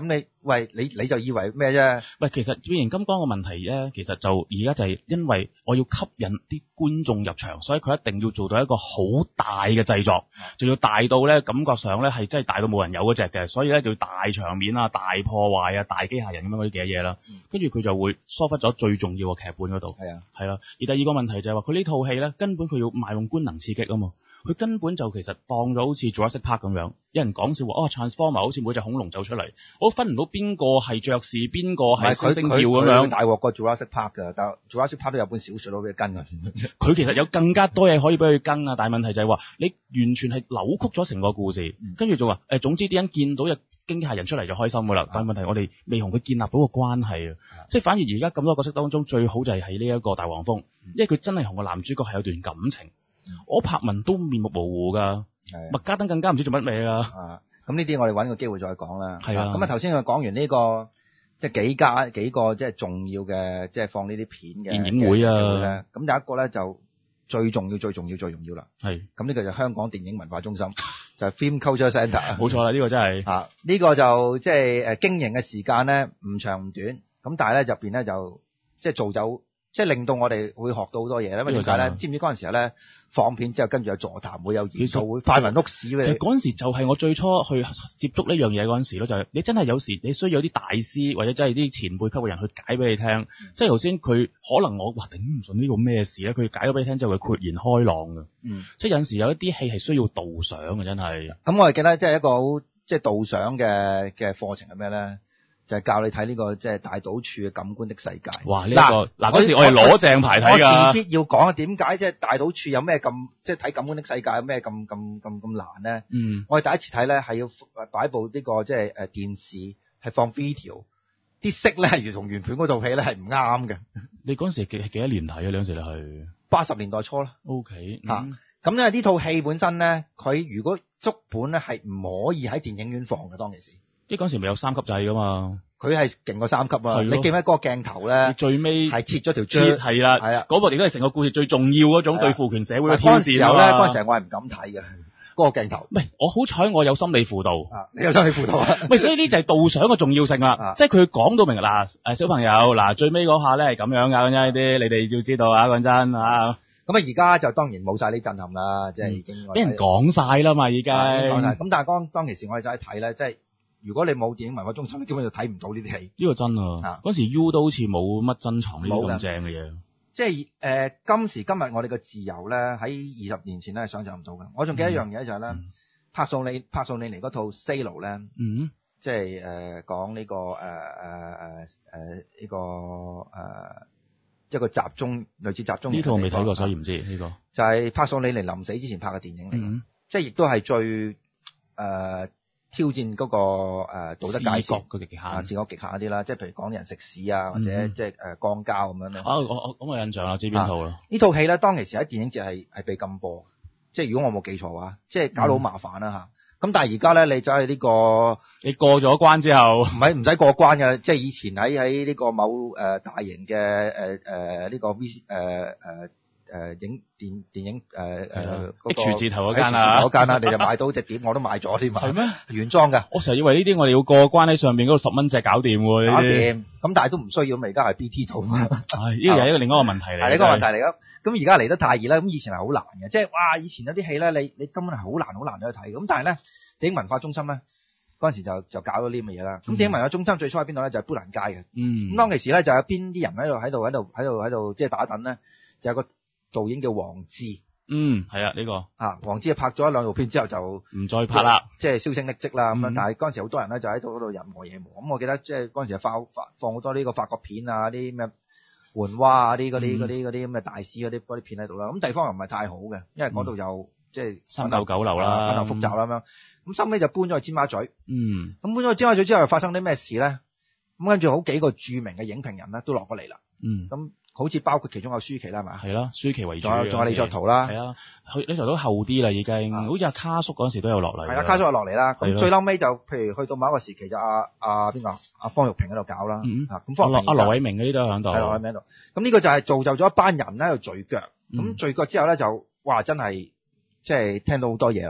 喂，你你就以為咩啫？ 喂，其實變形金剛嘅問題咧，其實就而家就係因為我要吸引啲觀眾入場，所以佢一定要做到一個好大嘅製作，仲要大到咧感覺上咧係真係大到冇人有嗰隻嘅，所以咧就要大場面啊、大破壞啊、大機械人咁樣嗰啲嘅嘢啦。跟住佢就會疏忽咗最重要嘅劇本嗰度。係啊，係啦。而第二個問題就係話佢呢套戲咧根本佢要賣弄觀能刺激啊嘛。佢根本就其實當咗好似 Jurassic Park 咁樣，有人講笑話哦 Transformer 好似每隻恐龍走出嚟，我分唔到邊個係爵士，邊個係猩猩叫咁樣。 大鑊過 Jurassic Park 㗎，但 Jurassic Park 都有本小説攞俾佢跟㗎。 佢其實有更加多嘢可以俾佢跟啊，但係問題就係話你完全係扭曲咗成個故事，跟住就話誒總之啲人見到隻機械人出嚟就開心㗎啦。但係問題我哋未同佢建立到個關係啊，即係反而而家咁多角色當中最好就係喺呢一個大黃蜂，因為佢真係同個男主角係有段感情。我柏文都面目模糊㗎，麥加登更加唔知做乜嘢㗎。 啊，咁呢啲我哋揾個機會再講啦。 係啊， 咁啊頭先佢講完呢、這個即係幾家幾個即係重要嘅即係放呢啲片嘅電影會啊。 咁有一個咧就最重要、最重要、最重要啦。係。咁呢個就香港電影文化中心，就係 Film Culture Centre。 冇錯啦，呢、這個真係。 啊，呢、這個就即係誒經營嘅時間咧唔長唔短，咁但係咧入邊咧就即係做走。即係令到我哋會學到好多嘢咧，因為點解咧？知唔知嗰陣時候咧放片之後跟住有座談會、有研討會、快文屋史嘅。 嗰陣時就係我最初去接觸呢樣嘢嗰陣時咯，就係、是、你真係有時你需要有啲大師或者真係啲前輩級嘅人去解俾你聽。嗯、即係頭先佢可能我哇頂唔順呢個咩事咧，佢解咗俾你聽之後佢豁然開朗嘅。嗯，即係有陣時有一啲戲係需要導賞嘅，真係。咁我係記得即係一個好即係導賞嘅嘅課程係咩咧？就係、是、教你睇呢、這個即係大島渚嘅感官的世界。 哇！呢、這個嗱嗰時我係攞正牌睇㗎。我必要講點解即係大島渚有咩咁即係睇感官的世界有咩咁咁咁咁難咧？嗯，我係第一次睇咧係要擺部呢、這個即係誒電視係放 video，啲色咧係如同原本嗰套戲咧係唔啱嘅。 你嗰陣時幾幾多年睇啊？嗰陣時你係八十年代初啦。 O K 嚇，咁因為呢套戲本身咧，佢如果足本咧係唔可以喺電影院放嘅當其時。 即係嗰時咪有三級制噶嘛， 佢係勁過三級啊！你記唔記得嗰個鏡頭咧？ 最尾係切咗條豬， 係啦，係啊，嗰部亦都係成個故事最重要嗰種對父權社會嘅挑戰。嗰陣時候咧，嗰陣時我係唔敢睇嘅嗰個鏡頭。 唔係，我好彩我有心理輔導。 啊，你有心理輔導啊？ 喂，所以呢就係導賞嘅重要性啦。即係佢講到明嗱，誒小朋友嗱，最尾嗰下咧係咁樣㗎，呢啲你哋要知道啊，講真啊。 咁啊，而家就當然冇晒啲震撼啦，即係已經俾人講晒啦嘛，已經。 講晒。咁但係當當其時我哋就喺睇咧，即係。如果你冇電影文化中心，你基本就睇唔到呢啲戲。 呢個真啊！嗰時 U 都好似冇乜珍藏呢啲咁正嘅嘢。 即係誒、呃，今時今日我哋嘅自由咧，喺二十年前咧係想象唔到嘅。我仲記得一樣嘢就係咧，柏素利柏素利尼嗰套《Salo》咧，嗯，即係誒講呢個誒誒誒誒呢個誒、呃、一個集中類似集中。 呢套我未睇過，所以唔知呢、呢個。 就係柏素利尼臨死之前拍嘅電影嚟、嗯，即係亦都係最誒。呃挑戰嗰、那個、呃、道德界線嘅極限， 啊，自我極限啲啦，即係譬如講啲人食屎啊，或者、嗯、即係誒肛交咁樣咧。 啊，我我咁我印象啦，知邊套啦？ 呢套戲咧，當其時喺電影節係係被禁播，即係如果我冇記錯嘅話，即係搞到好麻煩啦嚇。咁、嗯、但係而家咧，你走去呢個， 你過咗關之後， 唔係唔使過關嘅，即係以前喺喺呢個某誒、呃、大型嘅誒誒呢個 V 誒、呃、誒。誒、呃、影電電影誒誒 H 字頭嗰間啊， 嗰間啊，你就買到隻碟，我都買咗添嘛。係咩？原裝㗎。 我成日以為呢啲我哋要過關喺上邊嗰度十蚊隻搞掂喎。 搞掂。咁但係都唔需要，咪而家係 B T 套嘛。 係，呢個又係一個另一個問題嚟。 係呢個問題嚟㗎。咁而家嚟得太易啦。咁以前係好難嘅，即係哇！以前有啲戲咧，你你根本係好難好難去睇。咁但係咧，電影文化中心咧嗰陣時就就搞咗呢啲咁嘅嘢啦。咁、嗯、電影文化中心最初喺邊度咧？就係砵蘭街嘅。嗯。咁當其時咧就有邊啲人喺度喺度喺度喺度喺度即係打躉咧？就有個導演叫黃志， 嗯，係啊，呢、這個啊，黃志啊拍咗一兩套片之後就唔再拍啦， 即係銷聲匿跡啦咁樣。但係嗰陣時好多人咧就喺度嗰度人磨嘢磨。咁我記得即係嗰陣時放放放好多呢個法國片啊，啲咩換娃啊，啲嗰啲嗰啲嗰啲咁嘅大師嗰啲嗰啲片喺度啦。咁地方又唔係太好嘅，因為嗰度又即係三教九流啦， 可能複雜啦咁樣。咁收尾就搬咗去尖沙咀， 嗯，咁搬咗去尖沙咀之後又發生啲咩事咧？咁跟住好幾個著名嘅影評人咧都落過嚟啦，嗯，咁。好似包括其中有舒淇啦，係嘛？ 係啦，舒淇為主。 仲有仲有李作圖啦。 係啊，佢李作圖都後啲啦，已經。好似阿卡叔嗰陣時都有落嚟。 係啊，卡叔又落嚟啦。咁最嬲尾就，譬如去到某一個時期就阿阿邊個阿方玉萍喺度搞啦。嗯。咁方玉萍。阿羅偉明嗰啲都喺度。 係羅偉明喺度。咁呢個就係造就咗一班人咧喺度聚腳。咁聚腳之後咧就，哇！真係即係聽到好多嘢啦。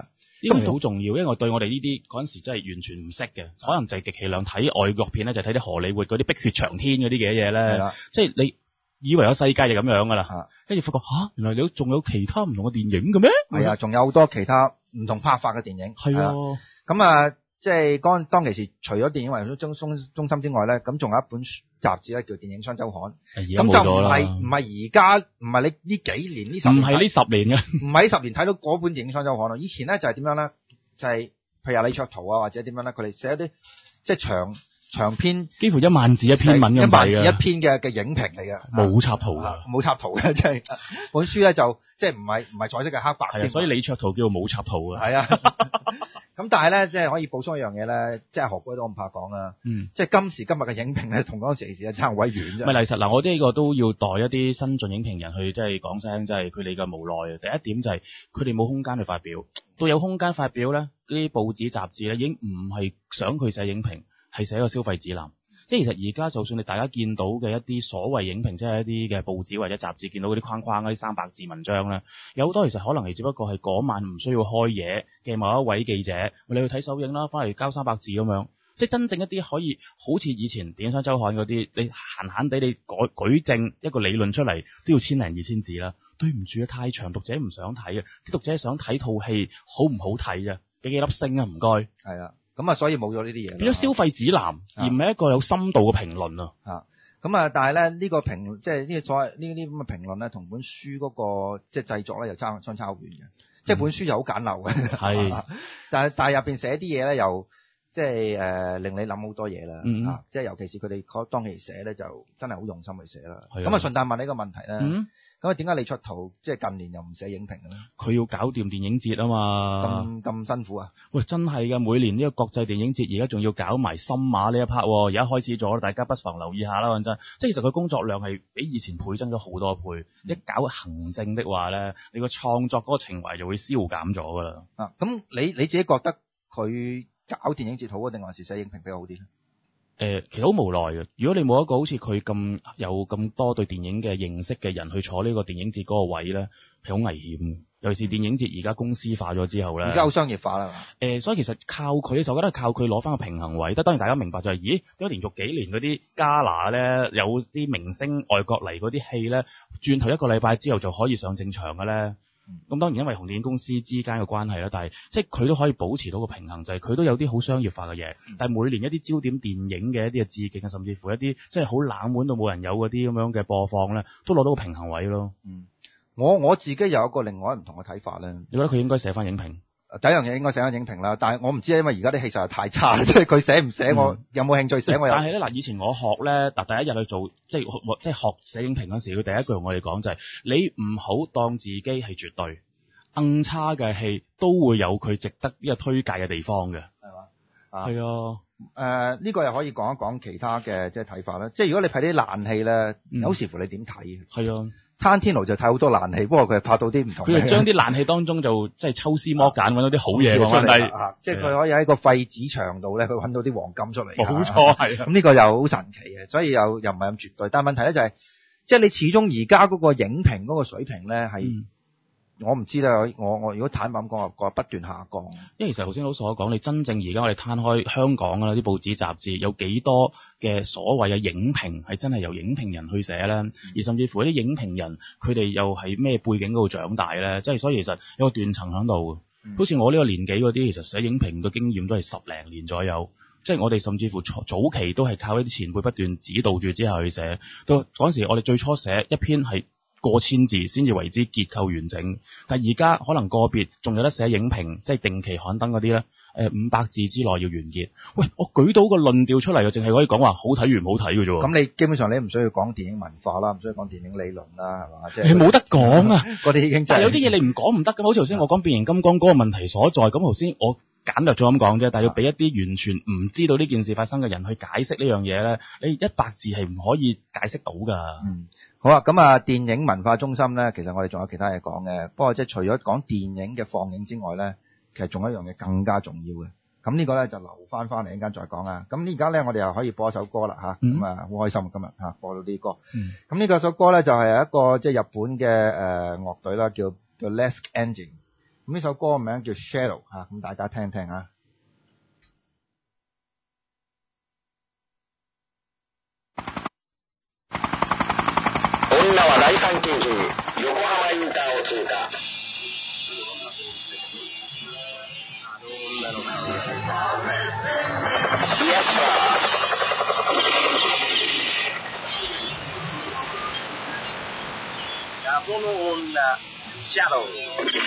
呢個係好重要，因為我對我哋呢啲嗰陣時真係完全唔識嘅，可能就係極其量睇外國片咧，就睇啲荷里活嗰啲碧血長天嗰啲嘅嘢咧，即係你以為有世界就咁樣噶啦，跟住發覺吓，原來你仲有其他唔同嘅電影嘅咩？ 係啊，仲有好多其他唔同拍法嘅電影。 係啊， 咁啊，即係當當其時，除咗電影為中中中心之外咧，咁仲有一本雜誌咧叫《電影雙週刊》，咁就唔係唔係而家唔係你呢幾年呢十年， 唔係呢十年嘅， 唔係呢十年睇到嗰本《電影雙週刊》咯。以前咧就係點樣咧？就係、是、譬如李卓圖啊，或者點樣咧？佢哋寫一啲即係長長篇， 幾乎一萬字一篇文咁一萬字一篇嘅嘅影評嚟嘅， 冇插圖㗎， 冇插圖嘅，即係本書咧就即係唔係唔係彩色嘅黑白嘅， 所以李卓圖叫做冇插圖㗎。 係啊。咁但係咧，即係可以補充一樣嘢咧，即係何哥都唔怕講啦。 嗯， 即係今時今日嘅影評咧，同嗰陣時嘅事差好鬼遠啫。 咪其實嗱，我呢個都要代一啲新晉影評人去即係講聲，即係佢哋嘅無奈啊。第一點就係佢哋冇空間去發表，到有空間發表咧，啲報紙雜誌咧已經唔係想佢寫影評，係寫個消費指南。即係其實而家就算你大家見到嘅一啲所謂影評，即係一啲嘅報紙或者雜誌見到嗰啲框框嗰啲三百字文章咧，有好多其實可能係只不過係嗰晚唔需要開嘢嘅某一位記者，你去睇首映啦，翻嚟交三百字咁樣。即係真正一啲可以好似以前《電影雙週刊》嗰啲，你閒閒地你舉舉證一個理論出嚟都要千零二千字啦。對唔住啊，太長，讀者唔想睇啊，啲讀者想睇套戲好唔好睇啊，俾幾粒星啊，唔該。 係啊。咁啊，所以冇咗呢啲嘢， 變咗消費指南，啊、而唔係一個有深度嘅評論啊。 啊，咁啊，但係咧呢、呢個評，即係呢個所謂呢啲咁嘅評論咧，同本書嗰、個即係製作咧又差相差好遠嘅。嗯、即係本書又好簡陋嘅，係、啊，但係但係入邊寫啲嘢咧，又即係誒、呃、令你諗好多嘢啦。嗯、啊，即係尤其是佢哋當其寫咧，就真係好用心去寫啦。咁啊，順帶問你一個問題咧。嗯咁啊，點解李卓圖即係近年又唔寫影評嘅咧？ 佢要搞掂電影節啊嘛， 咁咁辛苦啊？ 喂，真係嘅，每年呢個國際電影節而家仲要搞埋深馬呢一 part，而家開始咗，大家不妨留意下啦。講真，即係其實佢工作量係比以前倍增咗好多倍。嗯、一搞行政的話咧，你個創作嗰個情懷就會消減咗噶啦。 啊，咁你你自己覺得佢搞電影節好啊，定還是寫影評比較好啲咧？ 誒、呃，其實好無奈嘅。如果你冇一個好似佢咁有咁多對電影嘅認識嘅人去坐呢個電影節嗰個位咧，係好危險。尤其是電影節而家公司化咗之後咧， 而家好商業化啦。 誒、呃，所以其實靠佢，就覺得靠佢攞翻個平衡位。得當然大家明白就係、是，咦？點解連續幾年嗰啲加拿咧，有啲明星外國嚟嗰啲戲咧，轉頭一個禮拜之後就可以上正場嘅咧？咁當然因為同電影公司之間嘅關係啦，但係即係佢都可以保持到個平衡，就係、是、佢都有啲好商業化嘅嘢，但係每年一啲焦點電影嘅一啲嘅致敬啊，甚至乎一啲即係好冷門到冇人有嗰啲咁樣嘅播放咧，都攞到個平衡位咯。 嗯，我我自己有一個另外唔同嘅睇法咧。 你覺得佢應該寫翻影評？ 第一樣嘢應該寫翻影評啦，但係我唔知因為而家啲戲實在太差，即係佢寫唔寫我、嗯、有冇興趣寫我有。 但係咧嗱，以前我學咧，嗱第一日去做即係即係學寫影評嗰時，佢第一句同我哋講就係、是：你唔好當自己係絕對。更差嘅戲都會有佢值得呢個推介嘅地方嘅，係嘛？係啊，誒呢、 呃呢個又可以講一講其他嘅即係睇法啦。即係如果你睇啲爛戲咧，有、嗯、視乎你點睇。係啊，攤天奴就睇好多爛戲，不過佢係拍到啲唔同嘅。佢就將啲爛戲當中就即係抽絲剝繭，揾到啲好嘢放翻低。即係佢可以喺個廢紙場度咧，佢揾到啲黃金出嚟。冇錯，係啊。咁呢個又好神奇嘅，所以又又唔係咁絕對。但係問題咧就係、是，即係你始終而家嗰個影評嗰個水平咧係。嗯我唔知啦，我我如果坦白咁講，個不斷下降。因為其實頭先老所講，你真正而家我哋攤開香港啊啲報紙雜誌，有幾多嘅所謂嘅影評係真係由影評人去寫咧？嗯、而甚至乎啲影評人佢哋又係咩背景嗰度長大咧？即係所以其實有個斷層喺度。嗯、好似我呢個年紀嗰啲，其實寫影評嘅經驗都係十零年左右。即係我哋甚至乎早期都係靠一啲前輩不斷指導住之後去寫。到嗰陣時，我哋最初寫一篇係過千字先至為之結構完整，但係而家可能個別仲有得寫影評，即係定期刊登嗰啲咧，誒五百字之內要完結。喂，我舉到個論調出嚟，就淨係可以講話好睇與唔好睇嘅啫。咁你基本上你唔需要講電影文化啦，唔需要講電影理論啦，係嘛？即係你冇得講啊！嗰啲已經真係有啲嘢你唔講唔得㗎。好似頭先我講變形金剛嗰個問題所在，咁頭先我簡略咗咁講啫，但係要俾一啲完全唔知道呢件事發生嘅人去解釋呢樣嘢咧，你一百字係唔可以解釋到㗎。嗯。好啊，咁啊，電影文化中心咧，其實我哋仲有其他嘢講嘅。不過即係除咗講電影嘅放映之外咧，其實仲有一樣嘢更加重要嘅。咁呢個咧就留翻翻嚟一陣間再講啊。咁而家咧我哋又可以播一首歌啦吓，咁啊好開心啊今日吓播到啲歌。咁呢個首歌咧就係一個即係日本嘅誒樂隊啦，叫叫 Lesk Engine。 咁呢首歌嘅名叫 Shadow 嚇，咁大家聽聽啊。 女は第三京浜横浜インターを通過。イエスサー。謎の女シャドウ。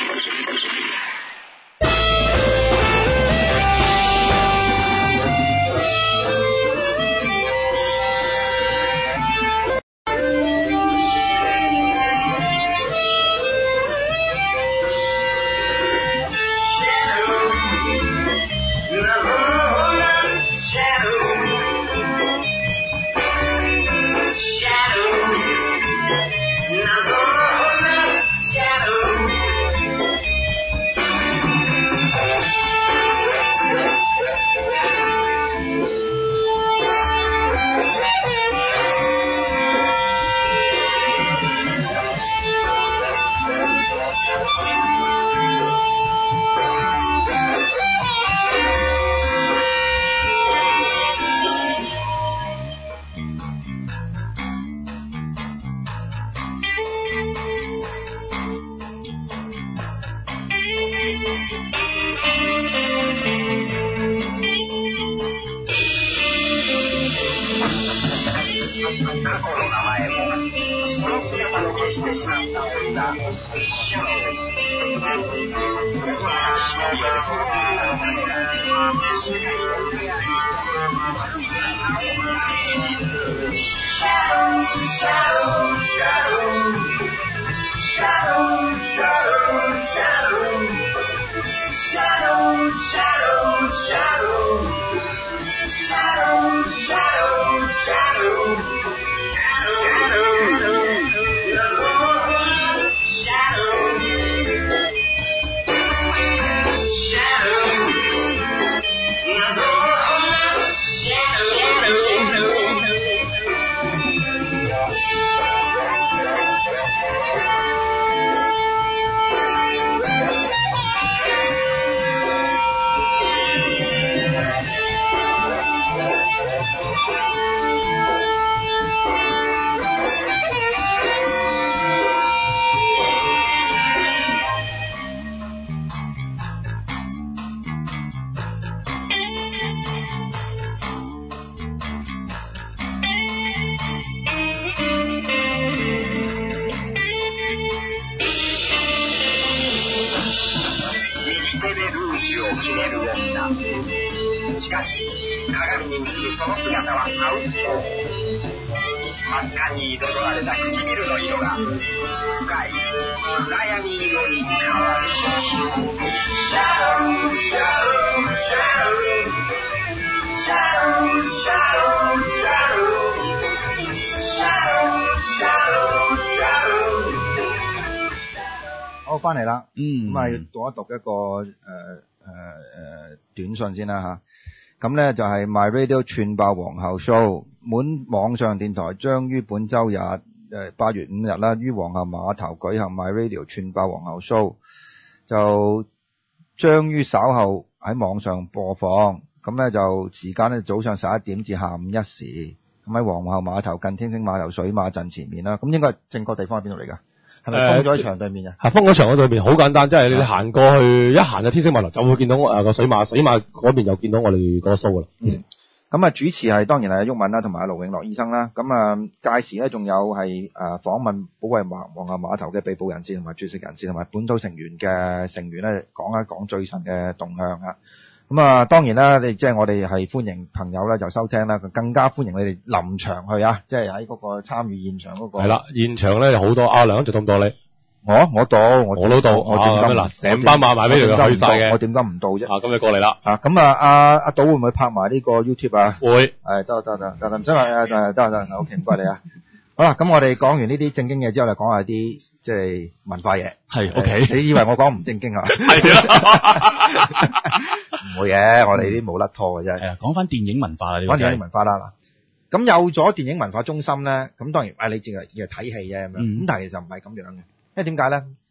しかし鏡に映るその姿はサウスポー。真っ赤に彩られた唇の色が深い暗闇色に変わる。シャドウシャドウシャドウシャドウシャドウシャドウシャドウシャドウシャドウ。 好，翻嚟啦， 嗯， 咁啊要讀一讀一個誒誒誒短信先啦嚇。咁咧就係 My Radio 串爆皇后 show， 滿網上電台將於本週日誒八月五日啦，於皇后碼頭舉行 My Radio 串爆皇后 show， 就將於稍後喺網上播放。咁咧就時間咧早上十一點至下午一時，咁喺皇后碼頭近天星碼頭水馬陣前面啦。咁應該正確地方喺邊度嚟㗎？係咪封咗喺牆對面啊？ 係封咗牆嗰對面，好簡單，即係你行過去，一行就天星碼頭就會見到誒個水馬，水馬嗰邊就見到我哋嗰個 show 噶啦。 嗯。咁啊，主持係當然係毓民啦，同埋阿盧永樂醫生啦。咁啊，屆時咧仲有係誒訪問保衛皇后碼頭嘅被捕人士同埋絕食人士同埋本土成員嘅成員咧，講一講最新嘅動向啊。咁啊，當然啦，你即係我哋係歡迎朋友咧就收聽啦，更加歡迎你哋臨場去啊，即係喺嗰個參與現場嗰個。 係啦，現場咧有好多阿梁做咁多你。 我我到，我我都到， 我點解嗱成班馬埋俾佢去晒嘅， 我點解唔到啫？ 啊，咁你過嚟啦。 啊，咁啊，阿阿島會唔會拍埋呢個 YouTube 啊？ 會。 誒，得得得得，唔使話誒，得得得 ，OK， 唔該你啊。好啦，咁我哋講完呢啲正經嘢之後，嚟講下啲即係文化嘢。 係 OK。 你以為我講唔正經啊？ 係啊。 唔會嘅，我哋啲冇甩拖嘅啫。 係啊，講翻電影文化啦， 講電影文化啦。咁有咗電影文化中心咧，咁當然誒你淨係淨係睇戲啫咁樣。咁但係就唔係咁樣嘅，因為點解咧？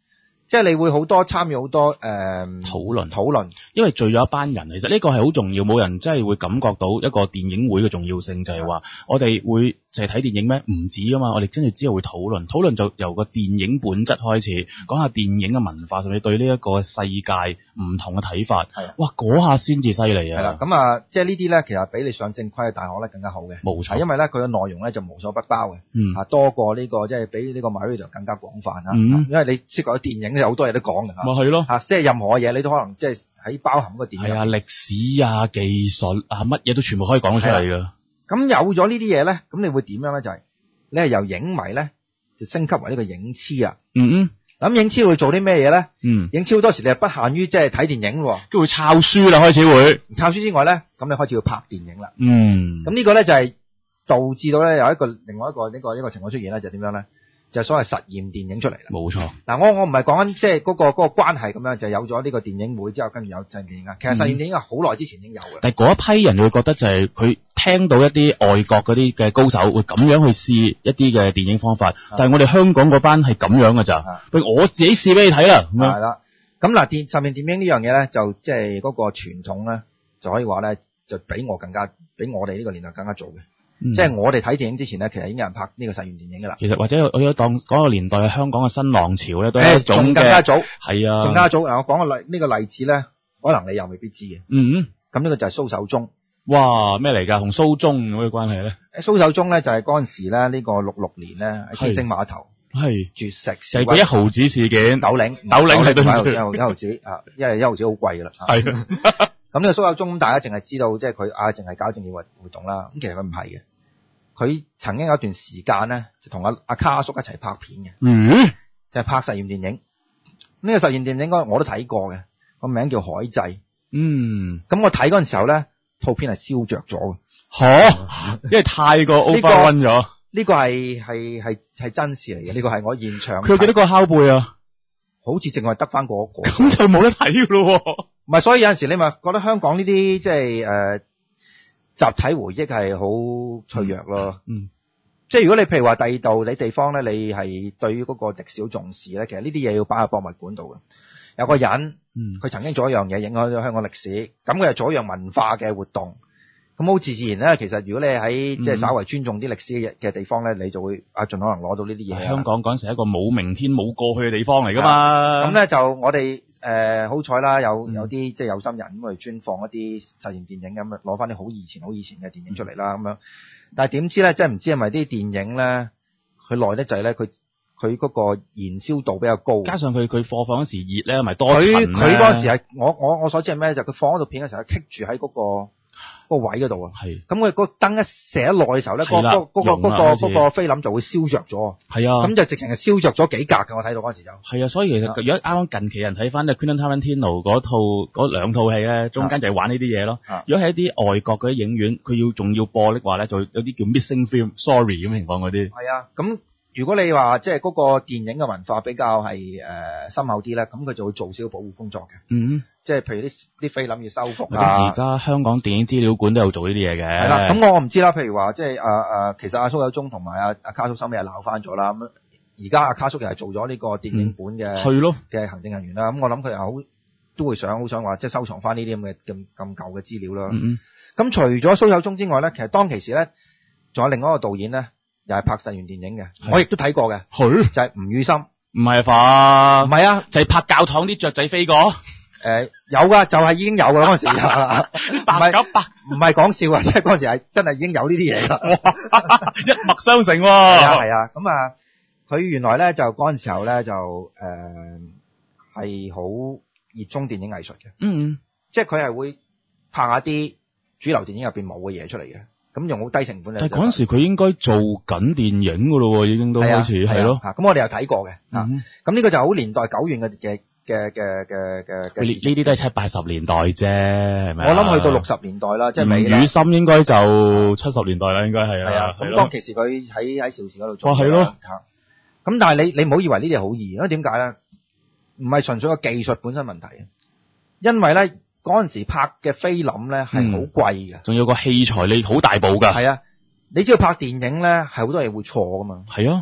即係你會好多參與好多誒討論討論， 因為聚咗一班人，其實呢個係好重要，冇人真係會感覺到一個電影會嘅重要性，就係話我哋會就係睇電影咩？唔止啊嘛，我哋跟住之後會討論，討論就由個電影本質開始，講下電影嘅文化，甚至對呢一個世界唔同嘅睇法。 係啊， 哇，嗰下先至犀利啊！ 係啦，咁啊，即係呢啲咧，其實比你上正規嘅大學咧更加好嘅， 冇錯， 因為咧佢嘅內容咧就無所不包嘅， 嗯啊多過呢、這個即係比呢個 MyRadio 更加廣泛啦、 嗯啊，因為你涉及到電影有好多嘢都講嘅嚇， 咪係咯， 嚇即係任何嘅嘢你都可能即係喺包含個電影。 係啊，歷史啊、技術啊，乜嘢都全部可以講出嚟㗎。 咁有咗呢啲嘢咧，咁你會點樣咧？就係、是、你係由影迷咧就升級為呢個影痴啊。 嗯嗯。 咁影痴會做啲咩嘢咧？ 嗯， 影痴好多時你係不限於即係睇電影喎， 都會抄書啦，開始會。 抄書之外咧，咁你開始要拍電影啦。 嗯。 咁呢個咧就係導致到咧有一個另外一個呢個呢個情況出現咧，就點樣咧？就係所謂實驗電影出嚟啦。 冇錯。 嗱，我我唔係講緊即係嗰個嗰個關係咁樣，就有咗呢個電影會之後，跟住有實驗電影啊。其實實驗電影係好耐之前已經有嘅。 但係嗰一批人會覺得就係佢聽到一啲外國嗰啲嘅高手會咁樣去試一啲嘅電影方法，但係我哋香港嗰班係咁樣㗎咋。喂，我自己試俾你睇啦。咁樣。 係啦。咁嗱，電實驗電影呢樣嘢咧，就即係嗰個傳統咧，就可以話咧，就比我更加，比我哋呢個年代更加早嘅。 嗯、 即係我哋睇電影之前咧，其實已經有人拍呢個實驗電影㗎啦。 其實或者我有當嗰個年代嘅香港嘅新浪潮咧，都係一種仲更加早。 係啊， 更加早。嗱，我講個例呢個例子咧，可能你又未必知嘅。 嗯。 咁呢個就係蘇守忠。 哇，咩嚟㗎？同蘇中有咩關係咧？ 蘇守忠咧就係嗰陣時咧，呢個六六年咧喺天星碼頭係絕食， 就係嗰一毫子事件。 斗零， 斗零係對唔住， 一毫一毫子啊，因為一毫子好貴㗎啦。 係。 咁呢個蘇守忠，大家淨係知道即係佢啊，淨係搞政治活活動啦。咁其實佢唔係嘅。佢曾經有一段時間咧，就同阿阿卡叔一齊拍片嘅， 嗯， 就係拍實驗電影。呢個實驗電影應該我都睇過嘅，個名叫《海祭》。 嗯， 咁我睇嗰陣時候咧，套片係燒着咗嘅。 嚇，因為太過 overrun 咗。 呢個係係係係真事嚟嘅，呢個係我現場。 佢有幾多個拷貝啊？ 好似淨係得翻嗰個。 咁就冇得睇㗎咯。 唔係，所以有陣時你咪覺得香港呢啲即係誒。集體回憶係好脆弱咯， 嗯，嗯即係如果你譬如話第二度你地方咧，你係對於嗰個歷史好重視咧，其實呢啲嘢要擺喺博物館度嘅。有個人， 嗯， 佢曾經做一樣嘢影響咗香港歷史，咁佢又做一樣文化嘅活動，咁好自自然咧。其實如果你喺即係稍為尊重啲歷史嘅嘅地方咧，你就會啊盡可能攞到呢啲嘢。 香港嗰陣時係一個冇明天冇過去嘅地方嚟㗎嘛。 咁咧就我哋。誒、呃、好彩啦，有嗯有啲即係有心人咁去專放一啲實驗電影咁啊，攞翻啲好以前好以前嘅電影出嚟啦咁樣。但係點知咧，即係唔知係咪啲電影咧，佢耐得滯咧，佢佢嗰個燃燒度比較高， 加上佢佢貨放嗰時熱咧，咪多塵佢佢嗰陣時係我我我所知係咩？就佢、是、放嗰套片嘅時候，棘住喺嗰個。個位嗰度啊，係咁佢個燈一射一耐嘅時候咧，嗰、那個嗰、那個嗰、那個嗰、那個菲林就會燒着咗，係啊，咁就直情係燒着咗幾格嘅，我睇到嗰陣時就係啊，所以其實如果啱啱近期人睇翻咧 Quentin Tarantino 嗰套嗰兩套戲咧，中間就係玩呢啲嘢咯。如果係一啲外國嗰啲影院，佢要仲要播的話咧，就有啲叫 missing film，sorry 咁情況嗰啲。係啊，咁如果你話即係嗰個電影嘅文化比較係誒、呃、深厚啲咧，咁佢就會做少少保護工作嘅。嗯。即係譬如啲啲菲林要修復啊！而家香港電影資料館都有做呢啲嘢嘅。係啦，咁我唔知啦。譬如話，即係誒誒，其實阿蘇有忠同埋阿阿卡叔收尾又鬧翻咗啦。咁而家阿卡叔又係做咗呢個電影館嘅係咯嘅行政人員啦。咁我諗佢又好都會想好想話，即係收藏翻呢啲咁嘅咁咁舊嘅資料啦。嗯咁除咗蘇有忠之外咧，其實當其時咧，仲有另外一個導演咧，又係拍實驗電影嘅，我亦都睇過嘅。係就係吳宇森。唔係啊？唔係啊？就係拍教堂啲雀仔飛過。誒、呃，有噶，就係、是、已經有噶嗰陣時，八九八，唔係講笑啊，即係嗰陣時係真係已經有呢啲嘢啦，一脈相承喎。係啊，係啊，咁啊，佢原來咧就嗰陣時候咧就誒係好熱衷電影藝術嘅，嗯，即係佢係會拍下啲主流電影入邊冇嘅嘢出嚟嘅，咁用好低成本嚟。但係嗰陣時佢應該做緊電影噶咯，已經都開始係咯。咁我哋又睇過嘅，啊，咁呢個就好年代久遠嘅嘅。嘅嘅嘅嘅，呢呢啲都係七八十年代啫，係咪？我諗去到六十年代啦，即係尾啦。吳宇森應該就七十年代啦，應該係啊。咁當其時佢喺喺邵氏嗰度做。哇，係咯。咁但係你你唔好以為呢啲係好易，因為點解咧？唔係純粹個技術本身問題啊，因為咧嗰陣時拍嘅菲林咧係好貴嘅，仲有個器材你好大部㗎。係啊，你知道拍電影咧係好多嘢會錯㗎嘛。係啊。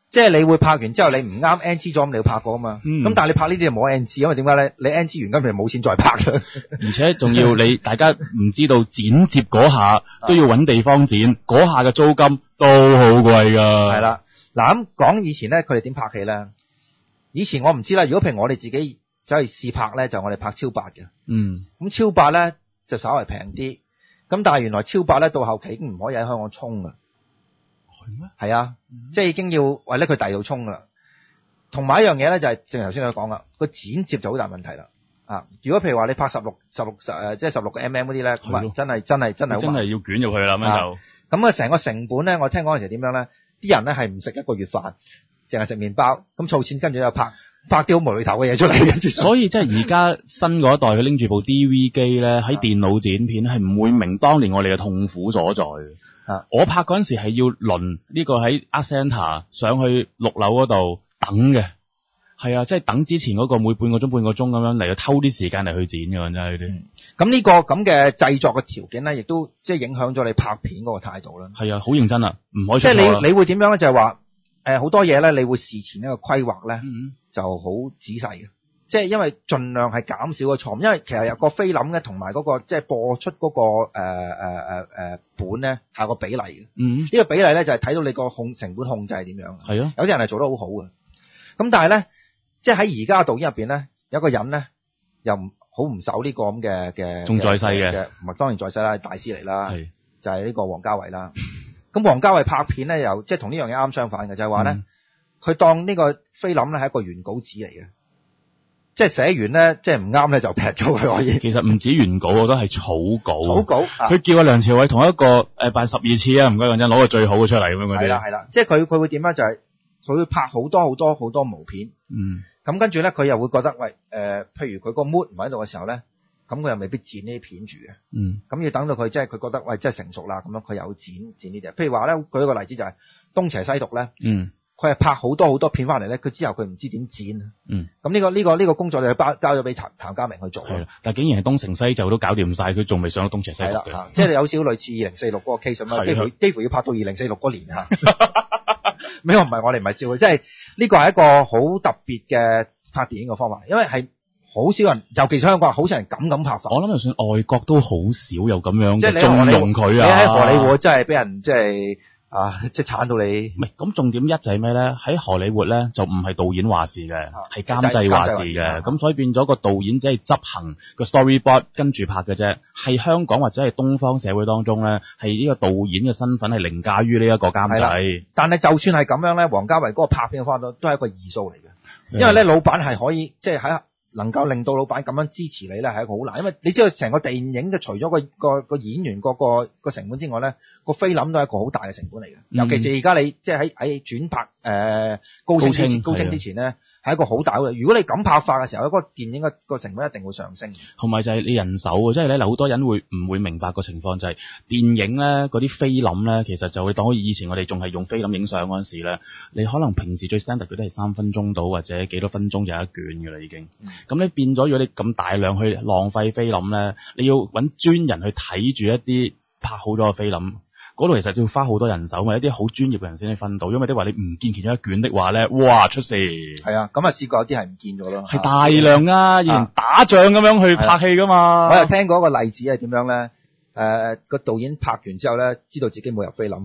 即係你會拍完之後你唔啱 N G 咗，咁你要拍過啊嘛。咁、 嗯但係你拍呢啲就冇 N G，因為點解咧？你 N G 完跟住冇錢再拍啦。 而且仲要你大家唔知道剪接嗰下都要揾地方剪，嗰下嘅租金都好貴㗎。 係啦，嗱咁講以前咧，佢哋點拍戲咧？以前我唔知啦。如果譬如我哋自己走去試拍咧，就我哋拍超八嘅。 嗯， 咁超八咧就稍為平啲。咁但係原來超八咧到後期已經唔可以喺香港衝㗎。 係咩？ 係啊，嗯、即係已經要為咧佢第二度衝噶啦。同埋一樣嘢咧就係、是、正如頭先佢講啦，個剪接就好大問題啦。啊，如果譬如話你拍十六、十六、十誒，即係十六個 mm 嗰啲咧，咁啊真係真係真係真係要捲入去啦，咁樣就。 咁啊，成個成本咧，我聽講嗰陣時點樣咧？啲人咧係唔食一個月飯，淨係食麵包，咁儲錢跟住又拍拍啲好無厘頭嘅嘢出嚟，跟住。所以即係而家新嗰一代佢拎住部 D V 機咧，喺電腦剪片係唔會明當年我哋嘅痛苦所在嘅。 啊！ 我拍嗰陣時係要輪呢個喺 Art Centre 上去六樓嗰度等嘅，係啊，即係等之前嗰個每半個鐘半個鐘咁樣嚟到偷啲時間嚟去剪嘅，真係啲。 咁呢個咁嘅製作嘅條件咧，亦都即係影響咗你拍片嗰個態度啦。 係啊，好認真啊，唔可以即係你你會點樣咧？就係話誒好多嘢咧，你會事前一個規劃咧， 嗯、 就好仔細嘅。即係因為盡量係減少個錯誤，因為其實有個菲林嘅同埋嗰個即係播出嗰、那個誒誒誒誒本咧係個比例嘅。 嗯，呢、 這個比例咧就係、是、睇到你個控成本控制係點樣。 係啊， 有啲人係做得好好嘅。咁但係咧，即係喺而家嘅導演入邊咧，有個人咧又唔好唔守呢個咁嘅嘅， 仲在世嘅， 唔係當然在世啦，大師嚟啦， 係就係、是、呢個王家衛啦。咁王家衛拍片咧又即係同呢樣嘢啱相反嘅，就係話咧，佢、嗯、當呢個菲林咧係一個原稿紙嚟嘅。即係寫完咧，即係唔啱咧就劈咗佢可以。 其實唔止原稿，我覺得係草稿。 草稿， 佢叫阿梁朝偉同一個誒扮十二次啊，唔該，講真，攞個最好嘅出嚟咁樣嗰啲。 係啦係啦，即係佢佢會點咧？就係、是、佢會拍好多好多好多毛片。 嗯。 咁跟住咧，佢又會覺得喂誒、呃，譬如佢個 mood 唔喺度嘅時候咧，咁佢又未必剪呢啲片住嘅。 嗯。咁要等到佢即係佢覺得喂，即係成熟啦，咁樣佢又剪剪呢啲。譬如話咧，舉一個例子就係、是、東邪西毒咧。 嗯。 佢係拍好多好多片翻嚟咧，佢之後佢唔知點剪。 嗯， 咁呢、呢個呢、呢個呢、呢個工作就交交咗俾譚譚家明去做。 係啦，但係竟然係東成西就都搞掂晒，佢仲未上到東邪西毒嘅。 係啦，即係有少少類似二零四六嗰個 case 咁樣，幾乎幾乎要拍到二零四六嗰年嚇。咩唔係我哋唔係笑佢，即係呢個係一個好特別嘅拍電影嘅方法，因為係好少人，尤其是香港好少人敢咁拍法。 我諗就算外國都好少有咁樣即係縱容佢啊！ 你喺荷里活真係俾人即係。啊！即係鏟到你， 唔係咁重點一就係咩咧？喺荷里活咧就唔係導演話事嘅，係監製話事嘅，咁所以變咗個導演只係執行個 storyboard 跟住拍嘅啫。係香港或者係東方社會當中咧，係呢個導演嘅身份係凌駕於呢一個監製。 但係就算係咁樣咧，王家衛嗰個拍片嘅方法都都係一個異數嚟嘅，因為咧老闆係可以即係喺。能夠令到老闆咁樣支持你咧，係一個好難，因為你知道成個電影嘅除咗個個個演員個個個成本之外咧，個菲林都係一個好大嘅成本嚟嘅。尤其是而家你即係喺喺轉拍誒、呃、高清之前高清之前咧，係一個好大嘅。如果你咁拍法嘅時候，嗰個電影嘅個成本一定會上升。 同埋就係你人手啊，即係咧好多人會唔會明白個情況就係、是、電影咧嗰啲菲林咧，其實就會當好似以前我哋仲係用菲林影相嗰陣時咧，你可能平時最 standard 佢都係三分鐘到或者幾多分鐘有一卷㗎啦已經。咁、嗯、你變咗如果你咁大量去浪費菲林咧，你要揾專人去睇住一啲拍好咗嘅菲林，嗰度其實要花好多人手，咪一啲好專業嘅人先至分到，因為啲話你唔見其中一卷的話咧，哇出事！係啊，咁啊試過有啲係唔見咗咯， 係大量啊，以前打仗咁樣去拍戲噶嘛。 我又聽過一個例子係點樣咧？誒、呃，個導演拍完之後咧，知道自己冇入菲林。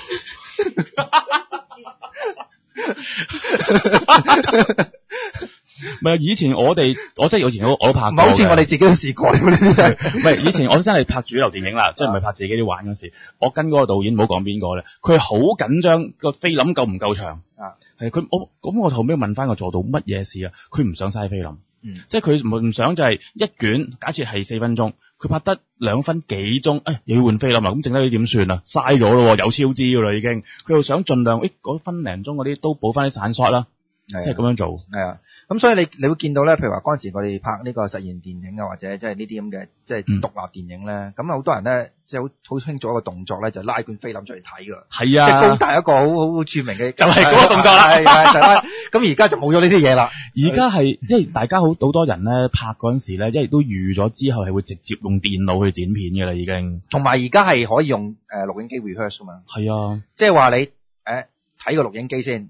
唔係以前我哋，我真係以前我我都拍過。唔係好似我哋自己都試過呢啲。 唔係以前我真係拍主流電影啦，即係唔係拍自己啲玩嗰時。我跟嗰個導演唔好講邊個咧，佢係好緊張個菲林夠唔夠長。啊，係佢我咁我後尾問翻個助導乜嘢事啊？佢唔想嘥菲林。嗯，即係佢唔想就係一卷，假設係四分鐘，佢拍得兩分幾鐘，誒又要換菲林啊，咁剩低啲點算啊？嘥咗咯，有超支噶啦已經。佢又想盡量誒嗰分零鐘嗰啲都補翻啲散 shot 啦，即係咁樣做。係啊。 咁所以你你會見到咧，譬如話嗰陣時我哋拍呢個實驗電影啊，或者即係呢啲咁嘅即係獨立電影咧，咁啊好多人咧即係好好清楚一個動作咧，就拉卷菲林出嚟睇噶。係啊，即係高大一個好好著名嘅， 就係嗰個動作啦。 係係就係咁而家就冇咗呢啲嘢啦。 而家係即係大家好好多人咧拍嗰陣時咧，因為都預咗之後係會直接用電腦去剪片嘅啦，已經。 同埋而家係可以用誒錄影機 rehearse 啊嘛。 係啊， 即係話你誒睇個錄影機先。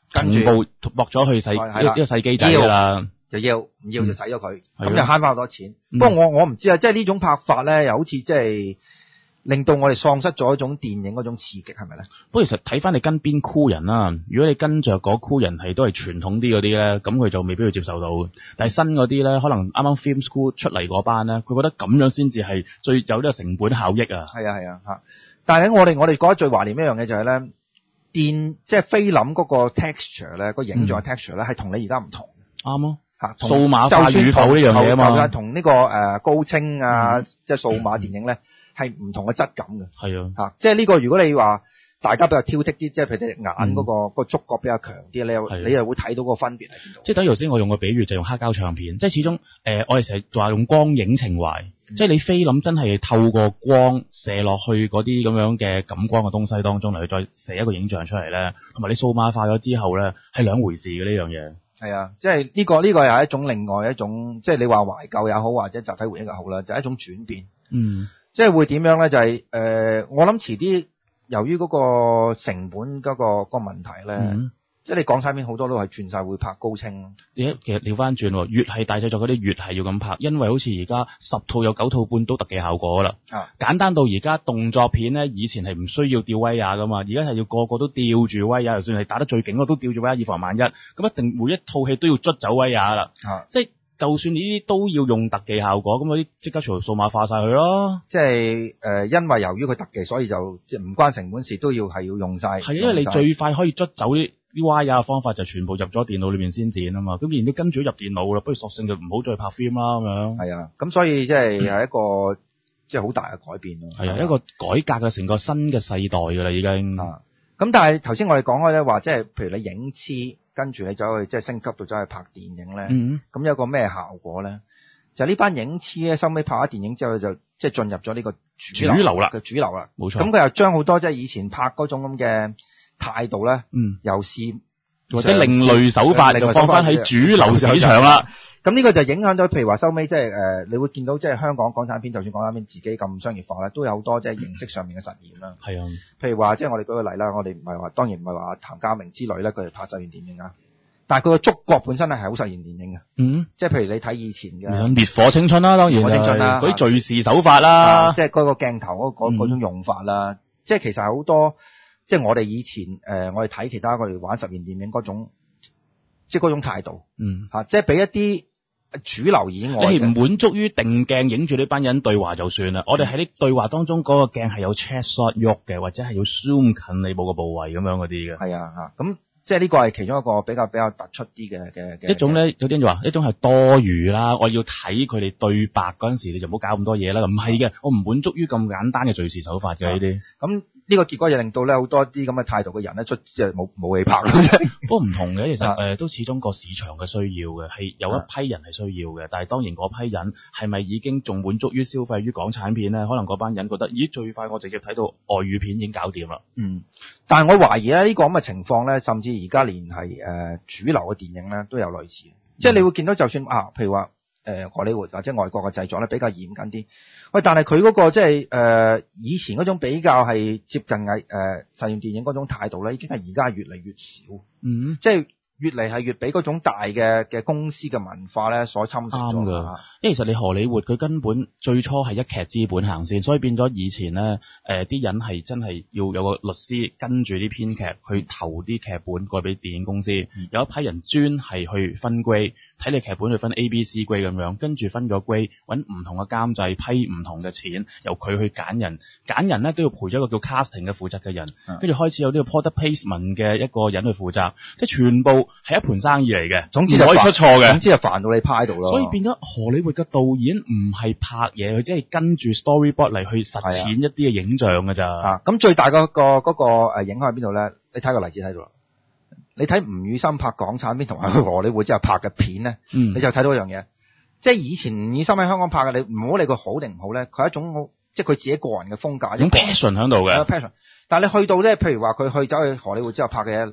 跟住同步駁咗去細係啦呢個細機仔㗎啦。 就要唔要就洗咗佢，咁、 係咯就慳翻好多錢。 嗯不過我我唔知啊，即係呢種拍法咧，又好似即係令到我哋喪失咗一種電影嗰種刺激，係咪咧？ 不過其實睇翻你跟邊箍人啦，如果你跟着嗰箍人係都係傳統啲嗰啲咧，咁佢就未必會接受到。但係新嗰啲咧，可能啱啱 Film School 出嚟嗰班咧，佢覺得咁樣先至係最有呢個成本效益啊。 係啊係啊嚇！但係咧，我哋我哋覺得最懷念一樣嘢就係咧，電即係菲林嗰個 texture 咧，個影像嘅 texture 咧係同你而家唔同。 啱咯。 嚇，同數碼化語頭呢樣嘢啊嘛， 同呢個誒高清啊， 嗯、 即係數碼電影咧係唔同嘅質感嘅。 係啊， 嚇，即係呢個如果你話大家比較挑剔啲，即係譬如隻眼嗰、嗰個、 嗯、 個觸覺比較強啲，你又你又會睇到個分別喺邊度？ 即係等於頭先我用個比喻就用黑膠唱片，即係始終誒、呃、我哋成日話用光影情懷，嗯、即係你菲林真係透過光射落去嗰啲咁樣嘅感光嘅東西當中嚟，去再射一個影像出嚟咧，同埋你數碼化咗之後咧係兩回事嘅呢樣嘢。 係啊，即係呢個呢、呢個又係一種另外一種，即係你話懷舊也好，或者集體回憶又好啦，就係、是、一種轉變。 嗯， 即係會點樣咧？就係、是、誒、呃，我諗遲啲由於嗰個成本嗰、嗰個、嗰個問題咧。嗯即係你港產片好多都係轉晒會拍高清。 其實調翻轉，越係大製作嗰啲越係要咁拍，因為好似而家十套有九套半都特技效果啦。 啊， 簡單到而家動作片咧，以前係唔需要吊威亞噶嘛，而家係要個個都吊住威亞，就算係打得最勁嗰都吊住威亞，以防萬一。咁一定每一套戲都要捽走威亞啦。 啊， 即係就算呢啲都要用特技效果，咁嗰啲即刻全部數碼化晒佢咯。 即係誒、呃，因為由於佢特技，所以就即係唔關成本事，都要係要用晒。 係因為你最快可以捽走啲。啲 wire 嘅方法就全部入咗電腦裏面先剪啊嘛，咁既然都跟住入電腦啦，不如索性就唔好再拍 film 啦咁樣。 係啊，咁所以即係係一個即係好大嘅改變咯。 係啊，一個改革嘅成個新嘅世代㗎啦已經。 啊，咁但係頭先我哋講開咧話，即係譬如你影痴，跟住你走去即係升級到走去拍電影咧，咁、 嗯、 有個咩效果咧？就呢、是、班影痴咧，收尾拍咗電影之後就即係進入咗呢個主流啦嘅主流啦， 冇錯。 咁佢又將好多即係以前拍嗰種咁嘅態度咧， 嗯， 又試或者另類手法就放翻喺主流市場啦。 咁呢個就影響到，譬如話收尾即係誒，你會見到即係香港港產片，就算港產片自己咁商業化咧，都有好多即係形式上面嘅實驗啦。係、嗯、啊，譬如話即係我哋舉個例啦，我哋唔係話當然唔係話譚家明之類咧，佢哋拍實驗電影啊，但係佢個觸覺本身咧係好實驗電影嘅。嗯，即係譬如你睇以前嘅烈火青春啦，當然烈火青春啦，嗰啲敘事手法啦， 即係嗰個鏡頭嗰嗰嗰種用法啦，嗯、即係其實係好多。即係我哋以前誒、呃，我哋睇其他我哋玩實驗電影嗰種，即係嗰種態度，嗯嚇、啊，即係俾一啲主流以外， 你係唔滿足於定鏡影住呢班人對話就算啦。嗯、我哋喺啲對話當中嗰、嗰個鏡係有 check shot 喐嘅，或者係要 zoom 近你某個部位咁樣嗰啲嘅。 係啊嚇，咁即係呢個係其中一個比較比較突出啲嘅嘅嘅。 一種咧，有啲人就話一種係多餘啦。我要睇佢哋對白嗰陣時，你就唔好搞咁多嘢啦。唔係嘅，我唔滿足於咁簡單嘅敘事手法嘅呢啲。咁呢個結果就令到咧好多啲咁嘅態度嘅人咧出即係冇冇戲拍咯。 不過唔同嘅，其實誒、呃、都始終個市場嘅需要嘅，係有一批人係需要嘅。但係當然嗰批人係咪已經仲滿足於消費於港產片咧？可能嗰班人覺得，咦最快我直接睇到外語片已經搞掂啦。 嗯，但係我懷疑咧呢、呢個咁嘅情況咧，甚至而家連係誒、呃、主流嘅電影咧都有類似，嗯、即係你會見到就算啊，譬如話。誒荷里活或者外國嘅製作咧比較嚴謹啲，喂，但係佢嗰個即係誒以前嗰種比較係接近藝誒、呃、實驗電影嗰種態度咧，已經係而家越嚟越少，嗯，即係越嚟係越俾嗰種大嘅嘅公司嘅文化咧所侵蝕咗。啱㗎， 因為其實你荷里活佢根本最初係一劇資本行先，所以變咗以前咧誒啲人係真係要有個律師跟住啲編劇去投啲劇本過俾電影公司，嗯、有一批人專係去分 grade。睇你劇本去分 A、B、C grade 咁樣，跟住分咗 grade，揾唔同嘅監製批唔同嘅錢，由佢去揀人，揀人咧都要陪咗一個叫 casting 嘅負責嘅人，跟住、嗯、開始有呢個 product placement 嘅一個人去負責，即係全部係一盤生意嚟嘅，總之可以出錯嘅， 總之就煩到你趴喺度咯。 所以變咗荷里活嘅導演唔係拍嘢，佢只係跟住 storyboard 嚟去實踐一啲嘅影像㗎咋。 啊，咁最大、嗰個、嗰個嗰、嗰個影響喺邊度咧？你睇個例子睇到啦。你睇吳宇森拍港產片同埋荷里活之後拍嘅片咧，嗯、你就睇到一樣嘢，即係以前吳宇森喺香港拍嘅，你唔好理佢好定唔好咧，佢係一種好，即係佢自己個人嘅風格， 種 passion 喺度嘅 passion。但係你去到咧，譬如話佢去走去荷里活之後拍嘅嘢，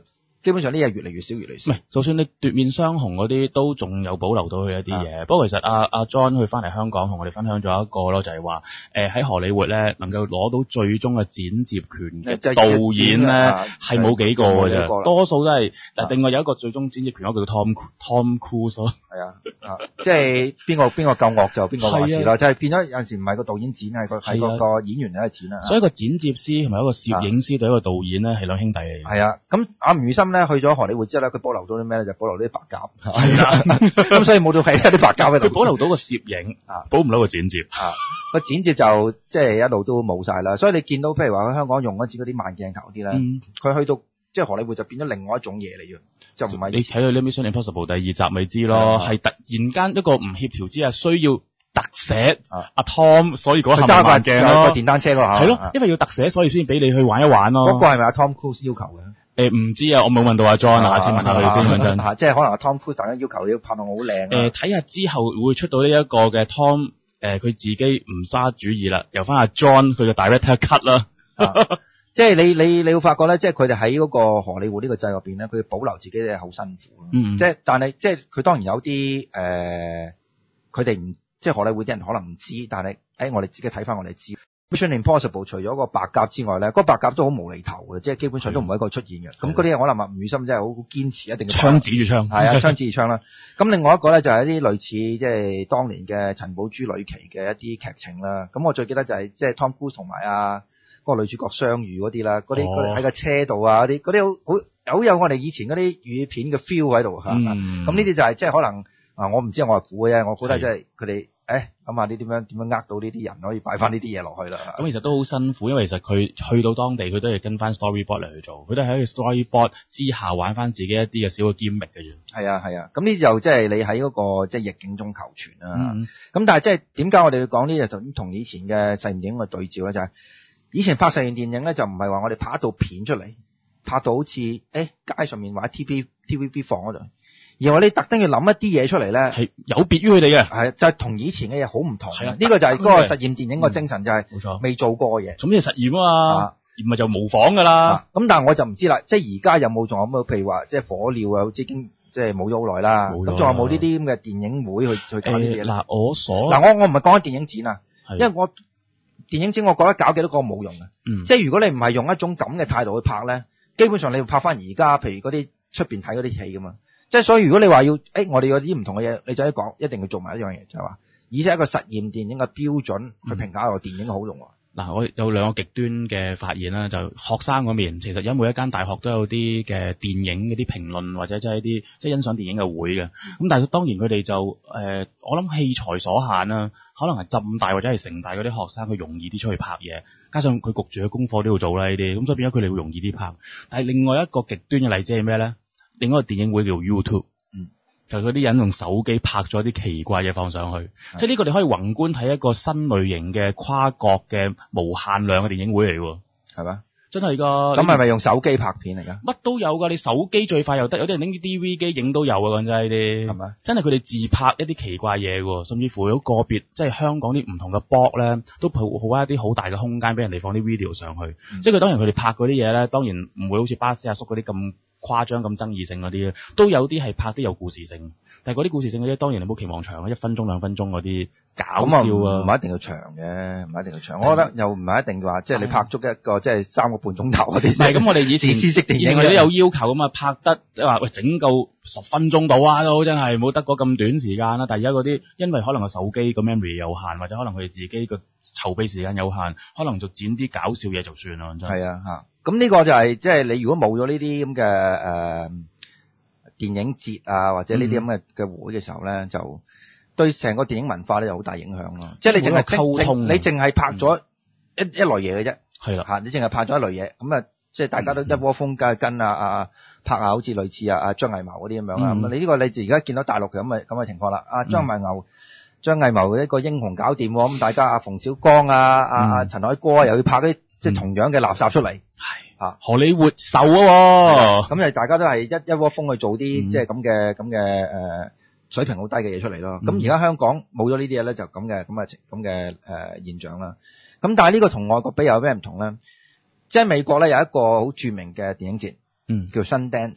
基本上呢嘢越嚟越少，越嚟越少。 唔係，就算你奪面雙雄嗰啲都仲有保留到佢一啲嘢。不過其實阿阿 John 佢翻嚟香港同我哋分享咗一個咯，就係話誒喺荷里活咧能夠攞到最終嘅剪接權嘅導演咧係冇幾個嘅啫，多數都係嗱。另外有一個最終剪接權嗰個叫 Tom Tom Cruise 咯。係啊，啊即係邊個邊個夠惡就邊個話事啦，就係變咗有陣時唔係個導演剪，係個係個個演員喺度剪啦。 所以個剪接師同埋一個攝影師對一個導演咧係兩兄弟嚟嘅。 係啊，咁阿吳宇森咧去咗荷里活之後咧，佢保留到啲咩咧？就保留啲白鴿。係啦，咁所以冇到係啲白鴿喺度。 佢保留到個攝影啊，保唔到個剪接啊。個剪接就即係一路都冇晒啦。所以你見到譬如話喺香港用嗰次嗰啲慢鏡頭啲咧，佢、嗯、去到即係荷里活就變咗另外一種嘢嚟嘅，就唔係你睇佢《Mission Impossible》第二集咪知咯，係突然間一個唔協調之下需要特寫阿 Tom，所以嗰下慢鏡咯， 個電單車嗰下係咯，因為要特寫，所以先俾你去玩一玩咯。 嗰個係咪阿 Tom Cruise 要求嘅？ 誒唔、呃、知啊，我冇問到阿 John 啊，下次問下佢先講真。 即係可能阿 Tom Cruise 大家要求要拍到好靚。 誒睇下之後會出到呢一個嘅 Tom，誒、呃、佢自己唔揸主意啦，由翻阿 John 佢嘅 director cut 啦。 啊、即係你你你會發覺咧，即係佢哋喺嗰個荷里活呢個制入邊咧，佢保留自己嘅好辛苦。嗯。即係但係即係佢當然有啲誒，佢哋唔即係荷里活啲人可能唔知，但係誒、哎、我哋自己睇翻我哋知。Mission Impossible 除咗個白鴿之外咧，嗰、那個白鴿都好無厘頭嘅，即係基本上都唔會一個出現嘅。咁嗰啲可能吳宇森真係好堅持，一定要槍指住槍， 係啊，槍指住槍啦。咁另外一個咧就係一啲類似即係當年嘅陳寶珠呂奇嘅一啲劇情啦。咁我最記得就係即係 Tom Cruise 同埋啊嗰個女主角相遇嗰啲啦，嗰啲喺個車度啊，嗰啲嗰啲好好好有我哋以前嗰啲粵語片嘅 feel 喺度嚇。咁呢啲就係即係可能啊，我唔知我係估嘅啫，我估得即係佢哋。誒，諗下呢點樣點樣呃到呢啲人可以擺翻呢啲嘢落去啦？ 咁其實都好辛苦，因為其實佢去到當地，佢都係跟翻 storyboard 嚟去做，佢都係喺個 storyboard 之下玩翻自己一啲嘅小嘅 gimmick 嘅啫。係啊係啊，咁呢就即係你喺嗰、那個即係、就是、逆境中求存啦。咁、嗯、但係即係點解我哋要講呢？就同以前嘅實驗電影嘅對照咧，就係、是、以前拍實驗電影咧，就唔係話我哋拍一套片出嚟，拍到好似誒、欸、街上面或者 T V T V B 放嗰度。而我哋特登要諗一啲嘢出嚟咧，係有別於佢哋嘅， 係就係、是、同以前嘅嘢好唔同。係啊，呢、這個就係嗰個實驗電影個精神，就係冇錯，未做過嘅嘢。 總之係實驗啊嘛，啊而唔係就模仿噶啦。咁、 啊、但係我就唔知啦，即係而家有冇仲有冇譬如話，即係火鳥啊，已經即係冇咗好耐啦。咁仲有冇呢啲咁嘅電影會去去搞呢啲嘢？嗱、 呃，我所嗱我我唔係講緊電影展啊，因為我電影展我覺得搞幾多個冇用嘅、嗯。即係如果你唔係用一種咁嘅態度去拍咧，基本上你要拍翻而家，譬如嗰啲出邊睇嗰啲戲噶嘛。即係所以，如果你話要，誒、欸，我哋有啲唔同嘅嘢，你就可以講，一定要做埋一樣嘢，就係、是、話，以一個實驗電影嘅標準去評價一個電影嘅好用。嗱、 嗯，我有兩個極端嘅發現啦，就學生嗰面，其實因為每一間大學都有啲嘅電影嗰啲評論或者即係一啲即係欣賞電影嘅會嘅。咁、嗯、但係當然佢哋就誒、呃，我諗器材所限啦，可能係浸大或者係城大嗰啲學生佢容易啲出去拍嘢，加上佢焗住嘅功課都要做啦呢啲，咁所以變咗佢哋會容易啲拍。但係另外一個極端嘅例子係咩咧？另外一個電影會叫 YouTube， 嗯，就係嗰啲人用手機拍咗啲奇怪嘢放上去，即係呢個你可以宏觀睇一個新類型嘅跨國嘅無限量嘅電影會嚟喎，係咪？真係㗎。咁係咪用手機拍片嚟㗎？乜都有㗎，你手機最快又得，有啲人拎啲 D V 機影都有啊，講真呢啲。係咪？真係佢哋自拍一啲奇怪嘢喎，甚至乎有個別即係香港啲唔同嘅 blog 咧，都好好一啲好大嘅空間俾人哋放啲 video 上去。嗯、即係佢當然佢哋拍嗰啲嘢咧，當然唔會好似巴士阿叔嗰啲咁誇張咁爭議性嗰啲，都有啲係拍啲有故事性，但係嗰啲故事性嗰啲當然你冇期望長啊，一分鐘兩分鐘嗰啲搞笑啊，唔係一定要長嘅，唔係一定要長。我覺得又唔係一定話，即係你拍足一個即係三個半鐘頭嗰啲。係咁，我哋以前知識電影我哋都有要求咁啊，拍得即係話喂整夠十分鐘到啊，都真係冇得過咁短時間啦。但係而家嗰啲因為可能個手機個 memory 有限，或者可能佢哋自己個籌備時間有限，可能就剪啲搞笑嘢就算啦。真係啊嚇。咁呢個就係即係你如果冇咗呢啲咁嘅誒電影節啊，或者呢啲咁嘅嘅會嘅時候咧、嗯，就對成個電影文化咧有好大影響咯。即係你淨係溝通，你淨係拍咗一、嗯、一類嘢嘅啫，係啦嚇，你淨係拍咗一類嘢，咁啊即係大家都一窩蜂梗係跟啊啊拍啊，好似類似啊啊張藝謀嗰啲咁樣啦。咁、嗯、啊你呢個你而家見到大陸嘅咁嘅咁嘅情況啦。啊張藝謀、嗯、張藝謀一個英雄搞掂喎，咁大家阿馮小剛啊啊啊陳凱歌啊又要拍啲。即係同樣嘅垃圾出嚟，係啊，荷里活秀啊，咁就大家都係一一窩蜂去做啲、嗯、即係咁嘅咁嘅誒水平好低嘅嘢出嚟咯。咁而家香港冇咗呢啲嘢咧，就咁嘅咁嘅咁嘅誒現象啦。咁但係呢個同外國比有咩唔同咧？即係美國咧有一個好著名嘅電影節，嗯，叫 Sundance，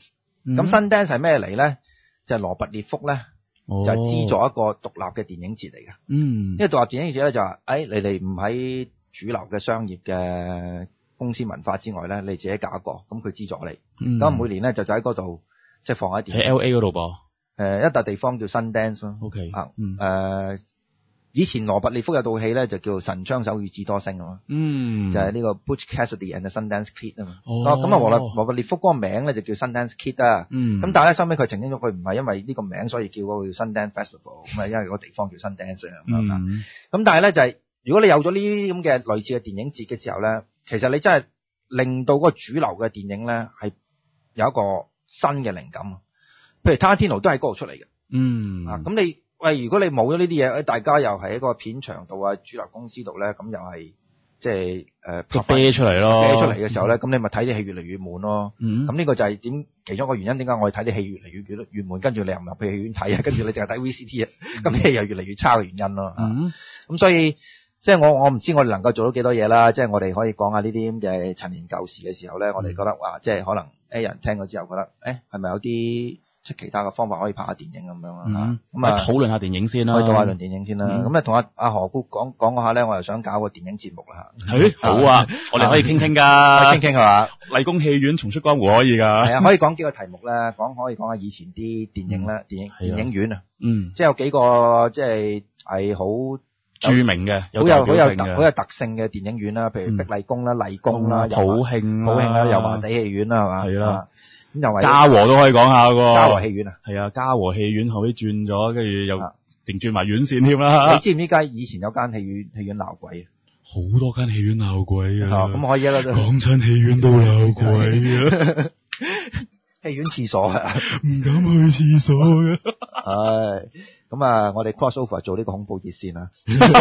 咁 Sundance 係咩嚟咧？就係羅拔列福咧， 哦就係資助一個獨立嘅電影節嚟嘅。 嗯因為獨立電影節咧就話，誒你哋唔喺主流嘅商業嘅公司文化之外咧，你自己搞一個，咁佢資助你。咁、 嗯每年咧就就喺嗰度即係放喺電喺 L A 嗰度噃誒一笪地方叫 Sundance 咯。 ，OK， 啊嗯誒以前羅拔列福有套戲咧就叫《神槍手與智多星》啊嘛。 嗯， 就係呢個 Butch Cassidy and the Sundance Kid 啊嘛。 哦咁啊，羅拔羅拔列福嗰個名咧就叫 Sundance Kid 啊。 嗯， 咁但係咧，收尾佢澄清咗，佢唔係因為呢個名所以叫嗰個叫 Sundance Festival，咁啊，因為個地方叫 Sundance 咁樣啊。 嗯咁但係咧就係、如果你有咗呢啲咁嘅類似嘅電影節嘅時候咧，其實你真係令到嗰個主流嘅電影咧係有一個新嘅靈感啊。譬如 Tarantino 都喺嗰度出嚟嘅。 嗯啊，咁你喂，如果你冇咗呢啲嘢，誒大家又係一個片場度啊，主流公司度咧，咁又係即係誒個啤出嚟咯， 啤出嚟嘅時候咧，咁你咪睇啲戲越嚟越悶咯。 嗯， 咁呢個就係點其中一個原因，點解我哋睇啲戲越嚟越越越悶，跟住你又唔入去戲院睇啊，跟住你淨係睇 V C T 啊，咁戲又越嚟越差嘅原因咯。 嗯， 咁所以即係我我唔知我哋能夠做到幾多嘢啦。即係我哋可以講下呢啲咁嘅陳年舊事嘅時候咧，我哋覺得哇，即係可能 A 人聽咗之後覺得，誒係咪有啲出其他嘅方法可以拍下電影咁樣啊？ 嗯， 咁啊討論下電影先啦， 可以討下論電影先啦。 嗯咁啊同阿阿何姑講講嗰下咧，我又想搞個電影節目啦嚇。 誒好啊，我哋可以傾傾可以㗎， 傾傾係嘛？ 麗宮戲院重出江湖可以㗎， 係啊，可以講幾個題目咧，講可以講下以前啲電影咧，電影係啊電影院啊， 嗯， 即係有幾個即係係好著名嘅， 好有好有代表性嘅特好有特性嘅電影院啦，譬如碧麗宮啦、麗宮啦、 普慶普慶啦、油麻華地戲院啦，係嘛？ 係啦啊，咁又係嘉禾都可以講下喎， 嘉禾戲院啊。 係啊，嘉禾戲院後尾轉咗，跟住又啊淨轉埋院線添啦你，知唔知而家以前有間戲院戲院鬧鬼啊？ 好多間戲院鬧鬼啊啊， 咁可以一個講親戲院都鬧鬼啊， 戲院廁所啊。 唔敢去廁所嘅， 唉，咁啊，我哋 cross over 做呢個恐怖熱線啊。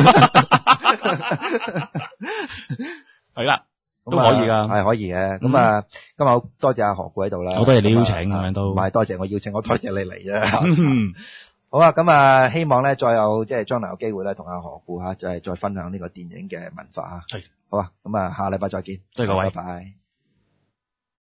係啦，都咁啊可以㗎， 係可以嘅。咁啊，今日好多謝阿何故喺度啦。 好多謝你邀請咁啊咁樣都唔係多謝我邀請，我多謝你嚟啫。 嗯好啊，咁啊，希望咧再有即係將來有機會咧，同阿何故嚇，就係再分享呢個電影嘅文化啊。 係， 好啊，咁啊，下禮拜再見。 多謝各位拜拜。